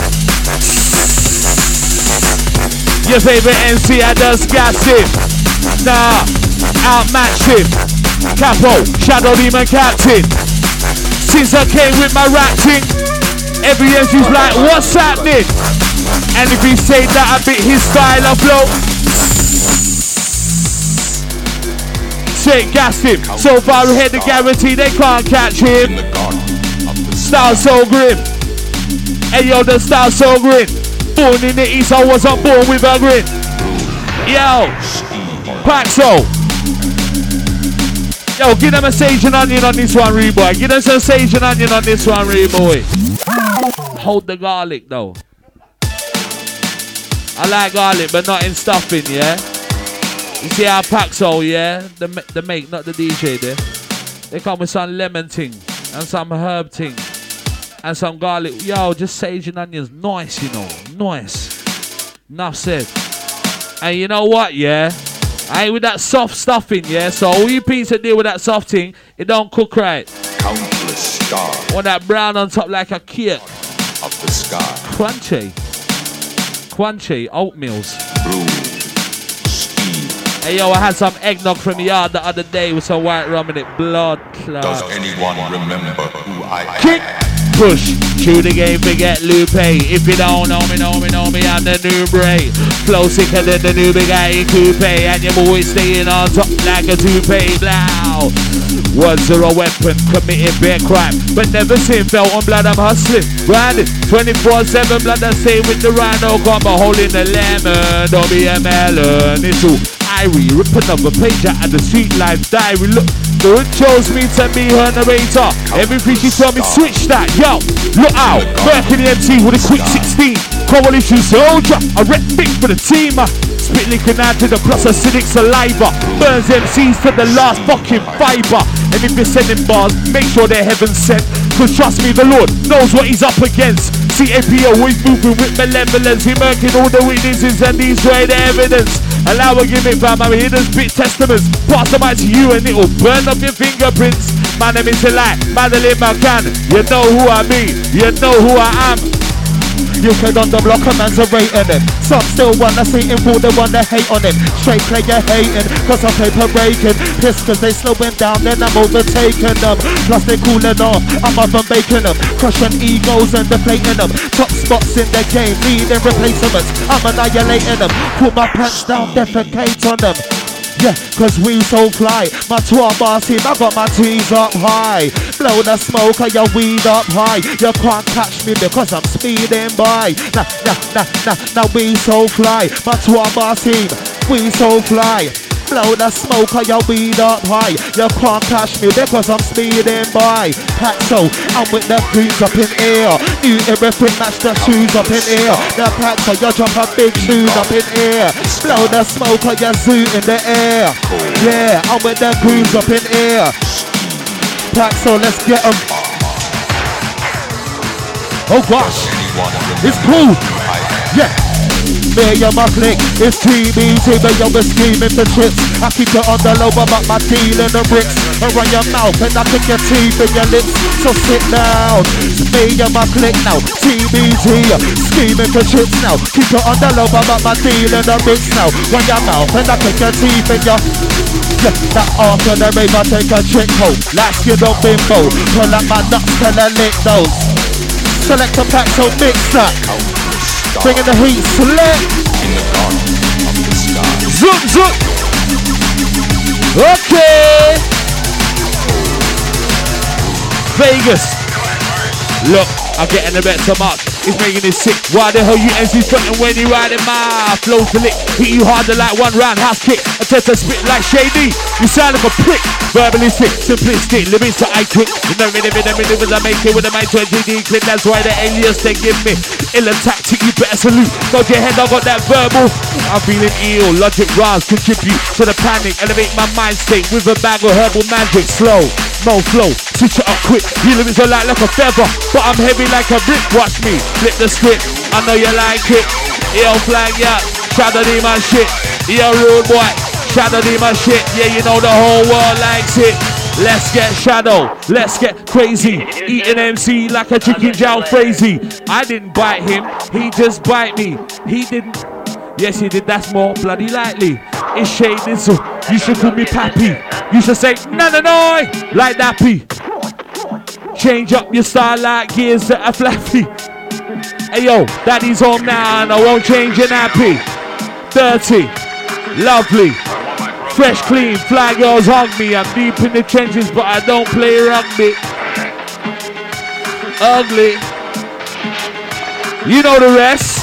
Your favorite MC, I just gassed it. Nah, outmatched him. Capo, Shadow Demon Captain. Since I came with my rapping, every MC's like, what's happening? And if he say that, I bit his style of flow. Say gassed him. So far ahead, the guarantee they can't catch him. Style so grim. Hey yo, the style so grim. Born in the east, I wasn't born with a grin. Yo, Paxo. Yo, give them a sage and onion on this one, boy. Give them some sage and onion on this one, boy. Hold the garlic though. I like garlic, but not in stuffing, yeah. You see how Paxo, yeah, the mate, not the DJ there. They come with some lemon ting and some herb ting and some garlic. Yo, just sage and onions, nice, you know, nice. Enough said. And you know what, yeah? I ain't with that soft stuffing, yeah? So all you pizza deal with that soft thing, it don't cook right. Countless stars. Want that brown on top like a cake. Of the sky. Crunchy, oatmeals. Blue, steam. Hey yo, I had some eggnog from the yard the other day with some white rum in it. Blood clot. Does anyone remember who I am? Kick, push. Through the game, forget Lupe. If you don't know me, I'm the new Bray. Flow sicker than the new Bugatti Coupe. And your boy staying on top like a toupee. Blow. Words are a weapon, committing bare crime. But never seen felt on blood, I'm hustling. Grinding 24/7, blood I stay with the rhino. Got my hole in the lemon, don't be a melon. It's all Irie, rip another page out of the street life diary. Look, the hood chose me to be her narrator. Everything she told me, switch that. Yo, look out, Merc in the MC with a quick 16. Coalition soldier, I rep big for the team. Spit linking out to the plus acidic saliva. Burns MCs to the last fucking fiber. And if you're sending bars, make sure they're heaven sent. Cause trust me, the Lord knows what he's up against. CAP always moving with malevolence. He murking all the witnesses and destroy the evidence. Allow a gimmick fam, I'm hidden spit testaments. Pass the mic to you and it'll burn up your fingerprints. My name is Eli, Madeline McCann. You know who I be, you know who I am. You can on the block a man's a rating him. Some still wanna see him for the one that hate on him. Straight player hating, cause I'm paper breaking. Pissed cause they slowing down, then I'm overtaking them. Plus they cooling off, I'm up and baking them. Crushing egos and deflating them. Top spots in the game, needing replacements. I'm annihilating them. Put my pants down, defecate on them. Yeah, cause we so fly. My tour boss team, I got my tees up high. Blow the smoke of your weed up high. You can't catch me because I'm speeding by. Now we so fly. My tour boss team, we so fly. Blow the smoke of your weed up high. You can't catch me because I'm speeding by. Paxo, I'm with the crews up in air. New everything match the shoes up in air. The Paxo, you drop a big shoes up in air. Blow the smoke of your zoo in the air. Yeah, I'm with the crews up in air. Paxo, let's get them. Oh gosh, it's cool. Yeah. Me and my click, it's TBT, but you're screaming for tricks. I keep it on the low, but my deal in the bricks. Around your mouth and I kick your teeth in your lips. So sit down, it's me and my click now. TBT, screaming for tricks now. Keep it on the low, but my deal in the bricks now. Run your mouth and I kick your teeth in your... Yeah, that after the rave I take a trick home. Like skin on bimbo, pull up my nuts till I lick those. Select a pack, so mix that. Bringing the heat, select. Zoom, zoom. Okay. Vegas. Look, I'm getting a bit so much. It's making it sick. Why the hell you MC frontin' when you riding my flow to lick? Hit you harder like one roundhouse kick. I test to spit like Shady. You sound like a prick. Verbally sick, simplistic, limits to I quick. You know me, as I make it with a mic 20D clip. That's why the alias they give me. Illa tactic, you better salute. Got your head, I got that verbal. I'm feeling ill, logic rhymes contribute to the panic. Elevate my mind state with a bag of herbal magic. Slow, no flow, switch it up quick. You limits are like a feather, but I'm heavy like a brick. Watch me, flip the script, I know you like it. Yo, flag, yeah, shadow D my shit. Yo, rude boy, shadow D my shit. Yeah, you know the whole world likes it. Let's get shadow, let's get crazy. Eating MC like a chicken jowl crazy. I didn't bite him, he just bite me. He didn't, yes he did, that's more bloody likely. It's Shay Nizzle, you should call me Pappy. You should say, no, like Dappy. Change up your style like gears that are flappy. Hey yo, daddy's home now and I won't change your nappy. Dirty, lovely, fresh, clean, fly girls hug me. I'm deep in the trenches but I don't play rugby. Ugly, you know the rest.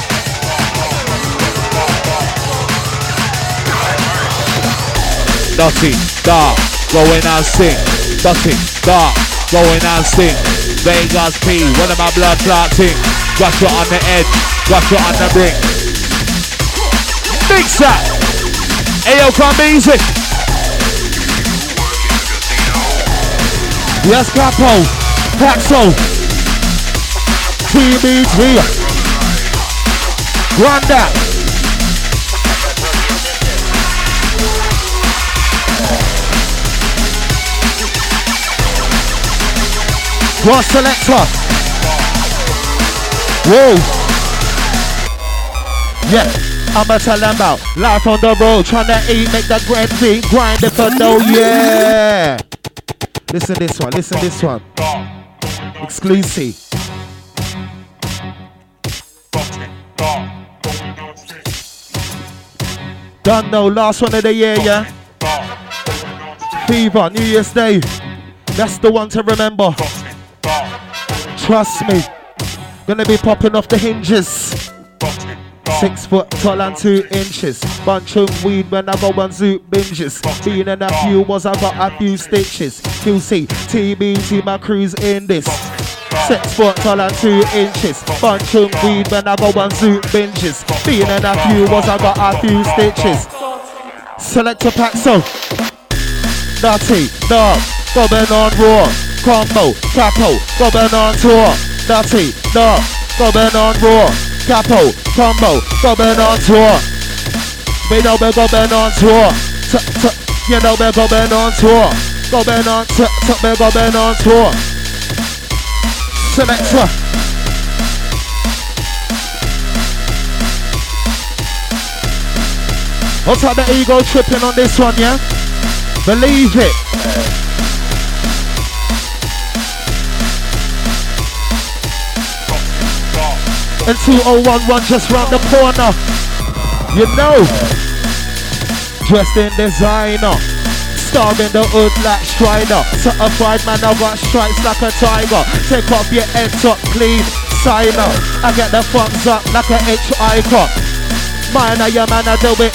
Dirty, dark, go in and sing. Dirty, dark, go in and sing. Vegas P, one of my blood clotting. Got you on the edge, got you on the brink. Mix that. Ayo, come easy. Yes, Capo, Paxo, TBT, run that. Cross selector. Whoa. Yeah, I'ma tell them about life on the road, tryna eat, make that grand thing, grind it for dough, yeah. Listen this one. Exclusive. Don't know, last one of the year, yeah? Fever, New Year's Day. That's the one to remember. Trust me. Gonna be popping off the hinges. 6 foot tall and 2 inches. Bunch of weed when I go on zoot binges. Being in a few was I got a few stitches. QC, TBT, my crew's in this. 6 foot tall and 2 inches. Bunch of weed when I go on zoot binges. Being in a few was I got a few stitches. Select a pack so. Nutty, dog, going on raw. Combo, capo, going on tour. Nutty, dog, going on raw. Capo, combo, going on tour. We know we're going on tour. You know we're going on tour. Going on we're going on tour. Selector. What's up the ego tripping on this one, yeah? Believe it. And 2011 just round the corner. You know. Dressed in designer. Star in the hood like Strider. Certified man, I got stripes like a tiger. Take off your head top clean. Signer. I get the thumbs up like a HI cop. Mine are your man, I do it.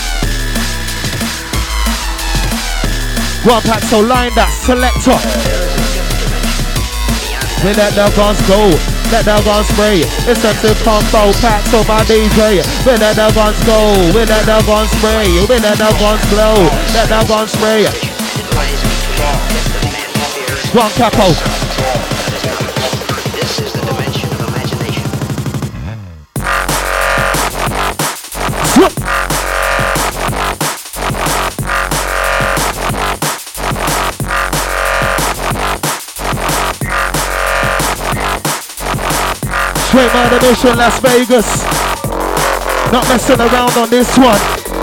One pack, so line that selector. We let the guns go, let the guns spray. It's a two combo pack, so my DJ. We let the guns go, we let the guns spray. We let the guns blow, let the guns spray. One capo. This is the dimension of imagination. Straight murder mission, Las Vegas. Not messing around on this one.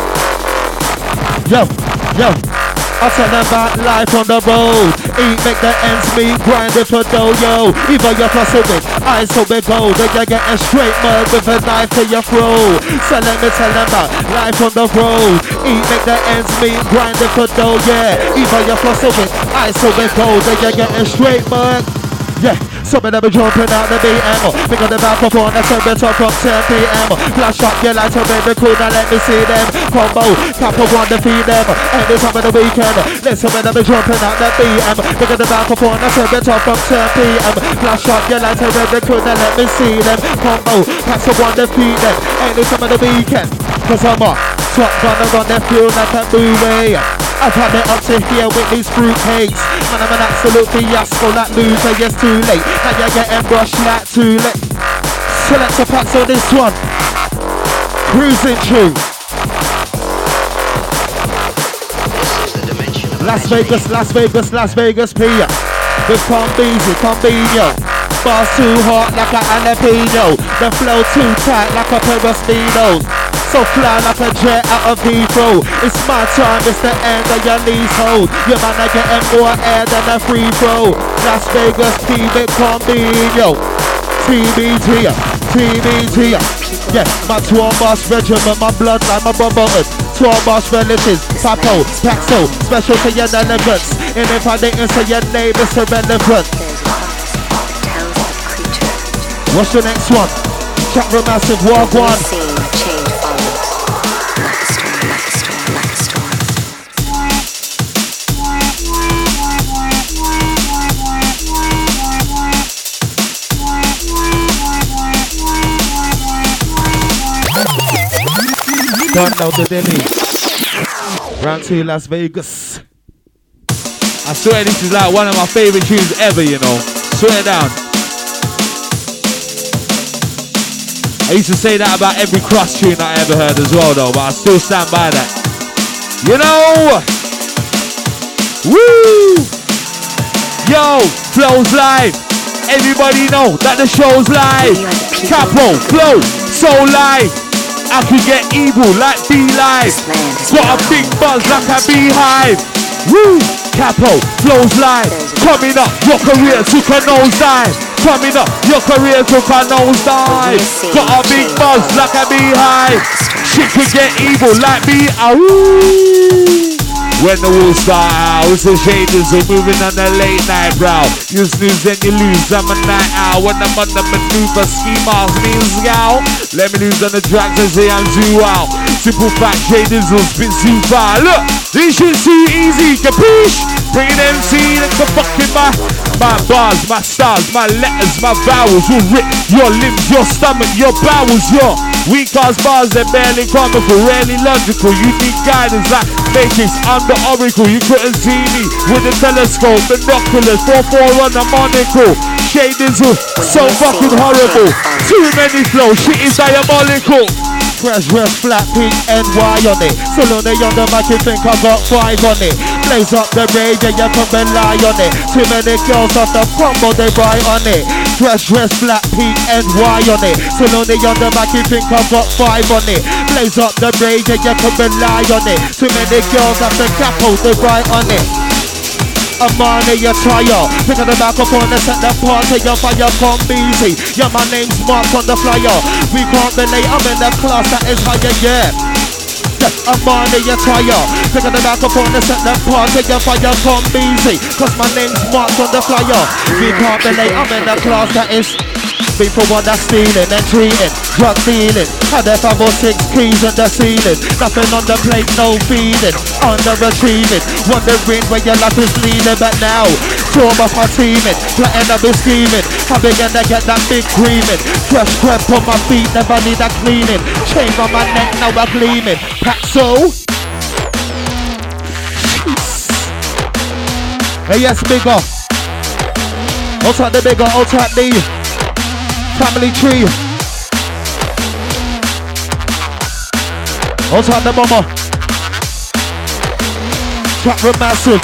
Yo, yo. I tell them about life on the road. Eat, make the ends meet, grind it for dough, yo. Either you're crossing with eyes so big gold, then you're getting straight mud with a knife to your throat. So let me tell them about life on the road. Eat, make the ends meet, grind it for dough, yeah. Either you're crossing with eyes so big gold, then you're getting straight mud. Yeah, some of them be jumping out the BM. Pick up the microphone and turn it up from 10 PM. Flash up your lights on baby cool, now let me see them. Combo, capo one to feed them. Any time of the weekend, let's some of them be jumping out the BM. Pick up the microphone and turn it up from 10 PM. Flash up your lights on baby cool, now let me see them. Combo, capo one to feed them. Any time of the weekend, cause I'm a top gunner on their fuel like a buoy. I've had it up to here with these fruit cakes. Man, I'm an absolute fiasco like loser, yes, too late. Now you're getting brushed like too late. Select a pack on this one. Cruising tune. Las Vegas, Las Vegas, Las Vegas, Pia. With Combeezy, Combino. Bars too hot like a jalapeno. The flow too tight like a pair of speedos. So fly like a jet out of Heathrow. It's my time, it's the end of your leasehold. Your man are getting more air than a free throw. Las Vegas, keep it Combino. TBT, TBT. Yeah, my 12 boss regiment, my bloodline, my brotherhood. 12 boss relatives, Papo, Paxo, special to your relevance. And if I didn't say your name, it's irrelevant. What's the next one? Chat room massive, walk one. Don't know the Delhi. Round 2 Las Vegas. I swear this is like one of my favorite tunes ever, you know. Swear down. I used to say that about every cross tune I ever heard as well though, but I still stand by that. You know! Woo! Yo, Flow's live. Everybody know that the show's live. Capo, Flow, so live. I could get evil like Be-Live. Got a big buzz like a beehive. Woo! Capo, Flow's live. Coming up, your career took a nosedive. Coming up, your career took a nosedive. Got a big buzz. buzz like a beehive. Shit could get evil like me. Ooh. When the walls start out, it's the shaders are moving on the late night brow. You snooze then you lose, I'm a night owl. When I'm on the maneuver, ski mask means scowl. Let me lose on the tracks and say I'm zoo out. Simple fact, shaders will spin too far. Look, this shit's too easy, capiche? Bring an MC that can fucking my bars, my stars, my letters, my vowels will rip your limbs, your stomach, your bowels, your weak ass bars, they're barely comical, rarely logical. You need guidance like Matrix, I'm the oracle. You couldn't see me with a telescope, binoculars, 4-4 on a monocle. Shaders are so fucking horrible. Too many flows, shit is diabolical. Fresh, flat, pink, NY on it. Salone on the mic, you think I got 5 on it. Blaze up the rage, and you can rely on it. Too many girls off the combo, they ride on it. Fresh, flat, pink, NY on it. Salone on the mic, you think I got 5 on it. Blaze up the rage, and you can rely on it. Too many girls off the capo, they ride on it. I'm on your tire. Pick up the microphone and set the party on fire from BC. Yeah, my name's Mark on the flyer. We can't relate, I'm in the class that is higher, yeah. I'm on your tire. Pick up the microphone and set the party on fire from BC. Cause my name's Mark on the flyer. We can't relate, I'm in the class that is for one that's stealing and treating, drug dealing. Had there 5 or 6 keys in the ceiling. Nothing on the plate, no feeding, under retrieving. Wondering where your life is leading, but now trauma my teaming, plotting up and scheming. How big and I get that big creaming. Fresh crep on my feet, never need a cleaning. Chain on my neck, now I'm gleaming. Pack so. Hey yes, bigger. Outside the bigger, outside the family tree. Outside the bomber. Trap room massive.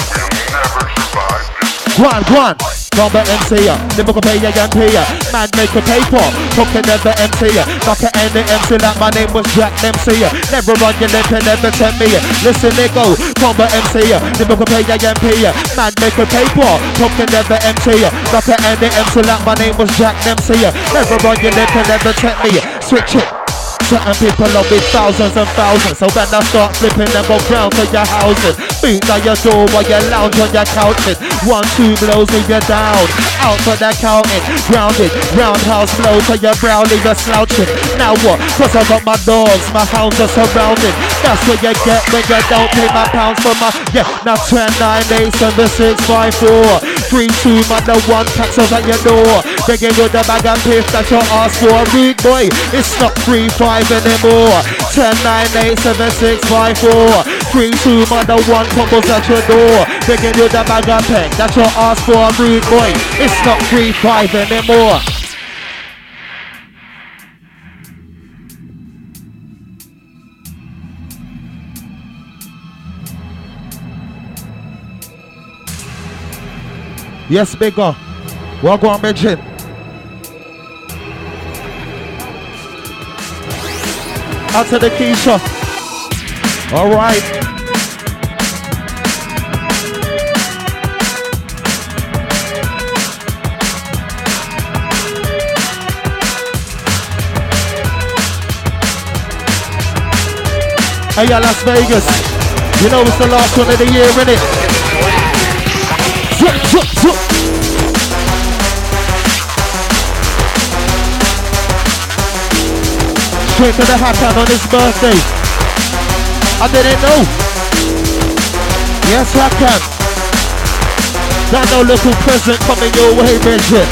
Go on. Bomber MC ya. Never can pay ya, young player. Man make a paper. Hook can never MC ya. Knock it end the MC like my name was Jack MC ya. Never run your lip and never tempt me ya. Listen they go. Bomber MC ya. Never can pay ya, young player. Man make a paper. Hook can never MC ya. Knock it end the MC like my name was Jack MC ya. Never run your lip and never tempt me ya. Switch it. Certain people love me thousands and thousands. So when I start flipping them go ground to your houses. Beat down your door while you lounge on your couches. 1-2 blows leave you down. Out for the counting. Grounded. Roundhouse blow to your brow leave you slouching. Now what? Cause I got my dogs. My hounds are surrounded. That's what you get when you don't pay my pounds for my. Yeah, now 10, 9, 8, 7, 6, 5, 4 3, 2, mother 1 packs out at your door. Begging you the bag and piff that you asked for. Rude boy, it's not 3, 5 anymore. 10, 9, 8, 7, 6, 5, 4 3, 2, mother 1 combos at your door. Begging you the bag and piff that you asked for. Rude boy, it's not 3, 5 anymore. Yes, bigger. Walk on, Bridget. Out to the Keisha. All right. Hey, Las Vegas. You know it's the last one of the year, innit? Straight to the hat on his birthday. I didn't know. Yes, I can. Got no little present coming your way, Bridget.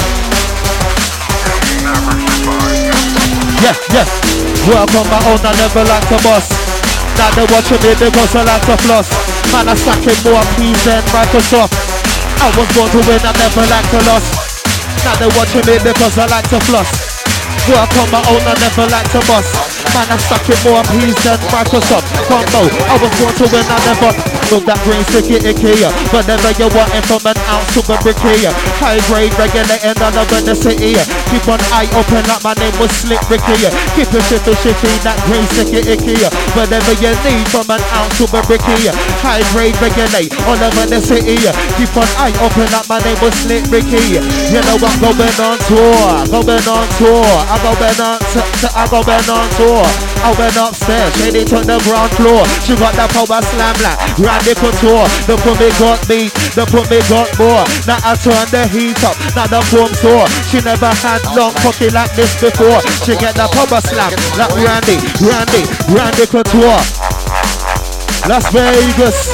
Yeah. Work on my own, I never like to boss. Now they're watching me because I like to floss. Man, I stacking more peas than Microsoft. I was born to win, I never like to lose. Now they're watching me because I like to floss. Work on my own, I never like to boss. Man, I'm stuck in more peas than Microsoft combo. I was born to win, I never. Move that green sticky icky. Whenever you want it from an ounce to a bricky. High grade regulating all over the city. Keep one eye open like my name was Slick Ricky. Keep it shifty, that green sticky icky. Whatever you need from an ounce to a bricky. High grade regulate all over the city. Keep one eye open like my name was Slick Ricky. You know I'm going on tour, going on tour. I go on tour. I went upstairs, Shady took the ground floor. She got that power slam like Randy Couture. The put me got beat, the put me got more. Now I turn the heat up, now the boom sore. She never had long cocky like this before. She get the power slam like Randy Couture. Las Vegas.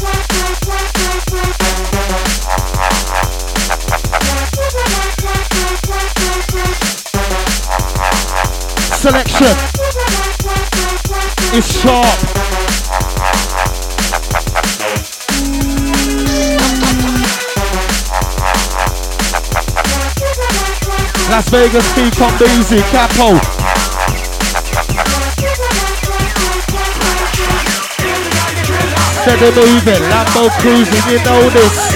Selection is sharp. Las Vegas speak on easy, Capo. Steady moving, Lambo cruising, you know this.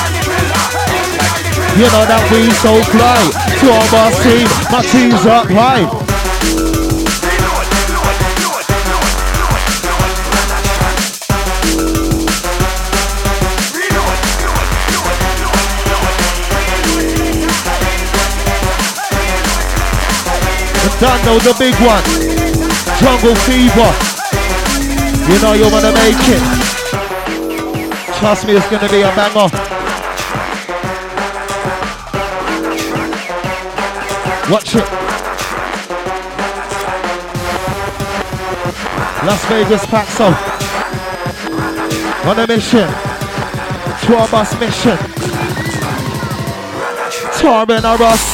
You know that we so fly. To our boss team, my team's up high. Don't know the big one, Jungle Fever. You know you wanna make it. Trust me, it's gonna be a banger. Watch it. Las Vegas Paxo. On a mission. Tour bus mission. Torben Aros.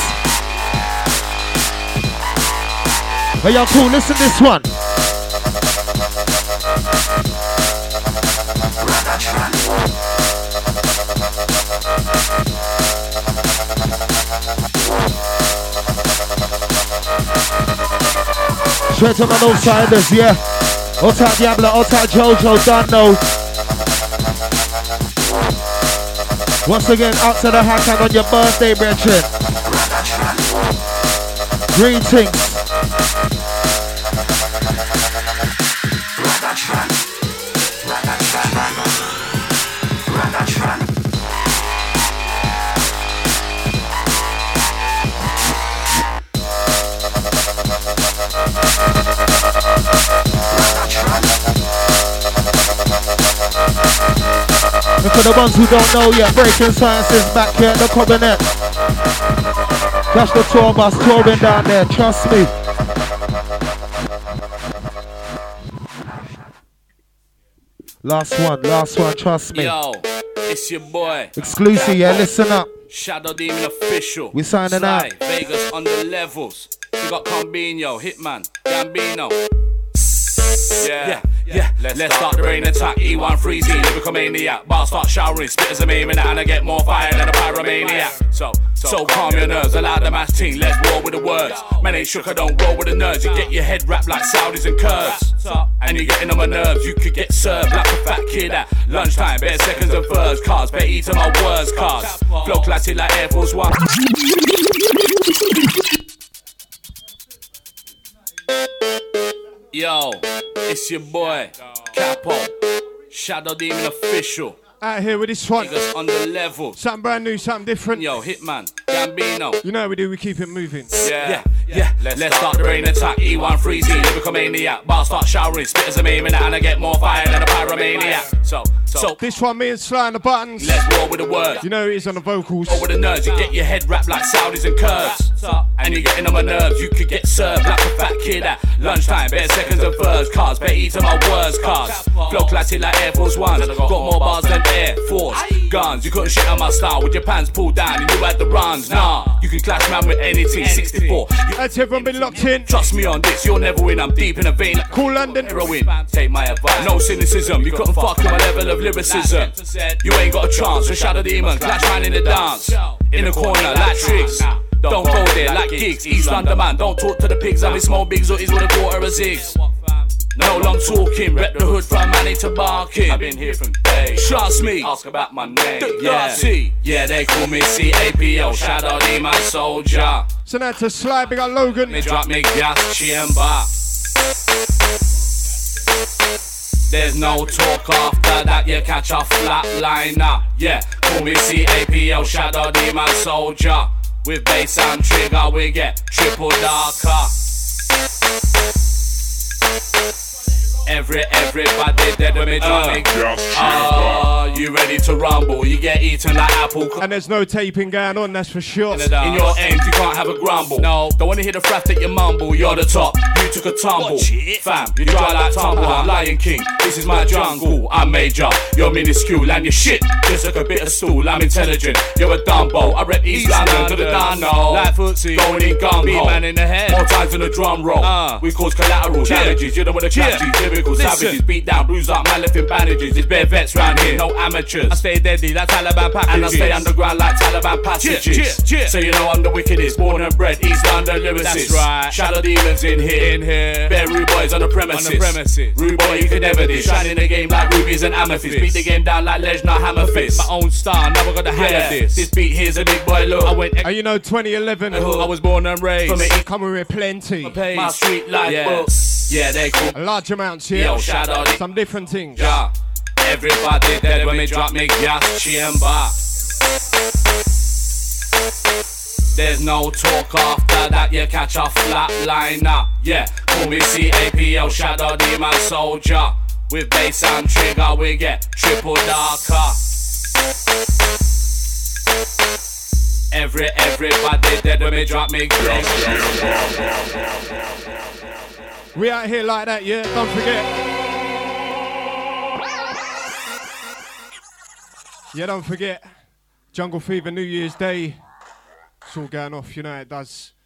Hey, y'all cool, listen to this one. Straight to my outsiders, yeah. Ota Diablo, Ota Jojo, don't know. Once again, out to the hashtag on your birthday, brethren. Greetings. And for the ones who don't know yet, Breaking Science is back here at the cabinet. That's the tour bus touring down there, trust me. Last one, trust me. Yo, it's your boy. Exclusive, yeah, listen up. Shadow Demon official. We signing out. Vegas on the levels. We got Combino, Hitman, Gambino. Yeah. Let's start the rain attack. E1 freezing, lyrical maniac. Bars start showering, spitters are aiming at, and I get more fire than a pyromaniac. So calm your nerves, allow the mass team. Let's roll with the words. Man ain't shook, I don't roll with the nerds. You get your head wrapped like Saudis and Kurds. And you're getting on my nerves. You could get served like a fat kid at lunchtime. Bare seconds and first cards, better eat to my words cards. Flow classic like Air Force One. Yo, it's your boy, Capo, Shadow Demon official. Out here with this one. Niggas on the level. Something brand new, something different. Yo, Hitman, Gambino. You know how we do, we keep it moving. Yeah. Let's start the rain attack. E1 freezing, lyrical maniac. Bars start showering, spitters are aiming at, and I get more fire than a pyromaniac. So this one, me and Sly on the buttons. Let's roll with the words. You know it is on the vocals. Roll with the nerds, you get your head wrapped like Saudis and Kurds. And you're getting on my nerves, you could get served like a fat kid at lunchtime. Bare seconds and first cards, better eat to my words cards. Flow classic like Air Force Ones. Got more bars than Air Force Guns. You couldn't shit on my style with your pants pulled down and you had the runs. Nah, you can clash man with anything. 64. Has everyone been locked in? Trust me on this, you'll never win. I'm deep in a vein. Cool London. Heroin, take my advice. No cynicism, you couldn't fuck with my level of lyricism. You ain't got a chance. So Shadow Demon, clash man in the dance. In the corner like tricks. Don't go there like gigs. East London man, don't talk to the pigs. I'm in small bigs or is with a quarter of zigs. No long talking, rep the hood from Manny to Barking. I've been here from day. Trust me, ask about my name. Yeah, yeah, they call me CAPO. Shout out to my soldier. So now to Sly, big up Logan. Me drop me gas chamber. There's no talk after that, you catch a flatliner. Yeah, call me CAPO. Shout out to my soldier. With bass and trigger, we get triple darker. Everybody dead when me drumming. You ready to rumble? You get eaten like apple. And there's no taping going on, that's for sure. In your end, you can't have a grumble. No, don't wanna hear the frat that you mumble. You're the top, you took a tumble. Fam, you dry like tumble. I'm Lion King, this is my jungle. I'm major, you're minuscule, and you're shit. Just like a bit of stool, I'm intelligent. You're a Dumbo, I rep East London to the Dano. Like footsie, going in gung ho. Man in the head, more times than a drum roll. We cause collateral damages. You know what the clapsies, lyrical savages. Beat down, bruise up, man left in bandages. There's bare vets round here, no amateurs. I stay deadly like Taliban packages. And I stay underground like Taliban passages. So you know I'm the wickedest, born and bred East London lyricist. That's right. Shadow demons in here. Bare rude boys on the premises. Rude boy you can never dish. Shining the game like rubies and amethyst. Beat the game down like Lesnar hammer fist. My own star, never got the hang of this. This beat here's a big boy look. I went. You know 2011. I was born and raised. From the coming with plenty. My street life books. Yeah, they cool. Large amounts here. Yo, shout out. Some different things. Yeah. Everybody dead when me drop me gas chamber. There's no talk after that, you catch a flatliner. Yeah, call me CAPO, shout out to my soldier. With bass and trigger, we get triple darker. Everybody dead when me drop me gas. We out here like that, yeah? Don't forget. Yeah, don't forget. Jungle Fever New Year's Day. It's all going off, you know it does.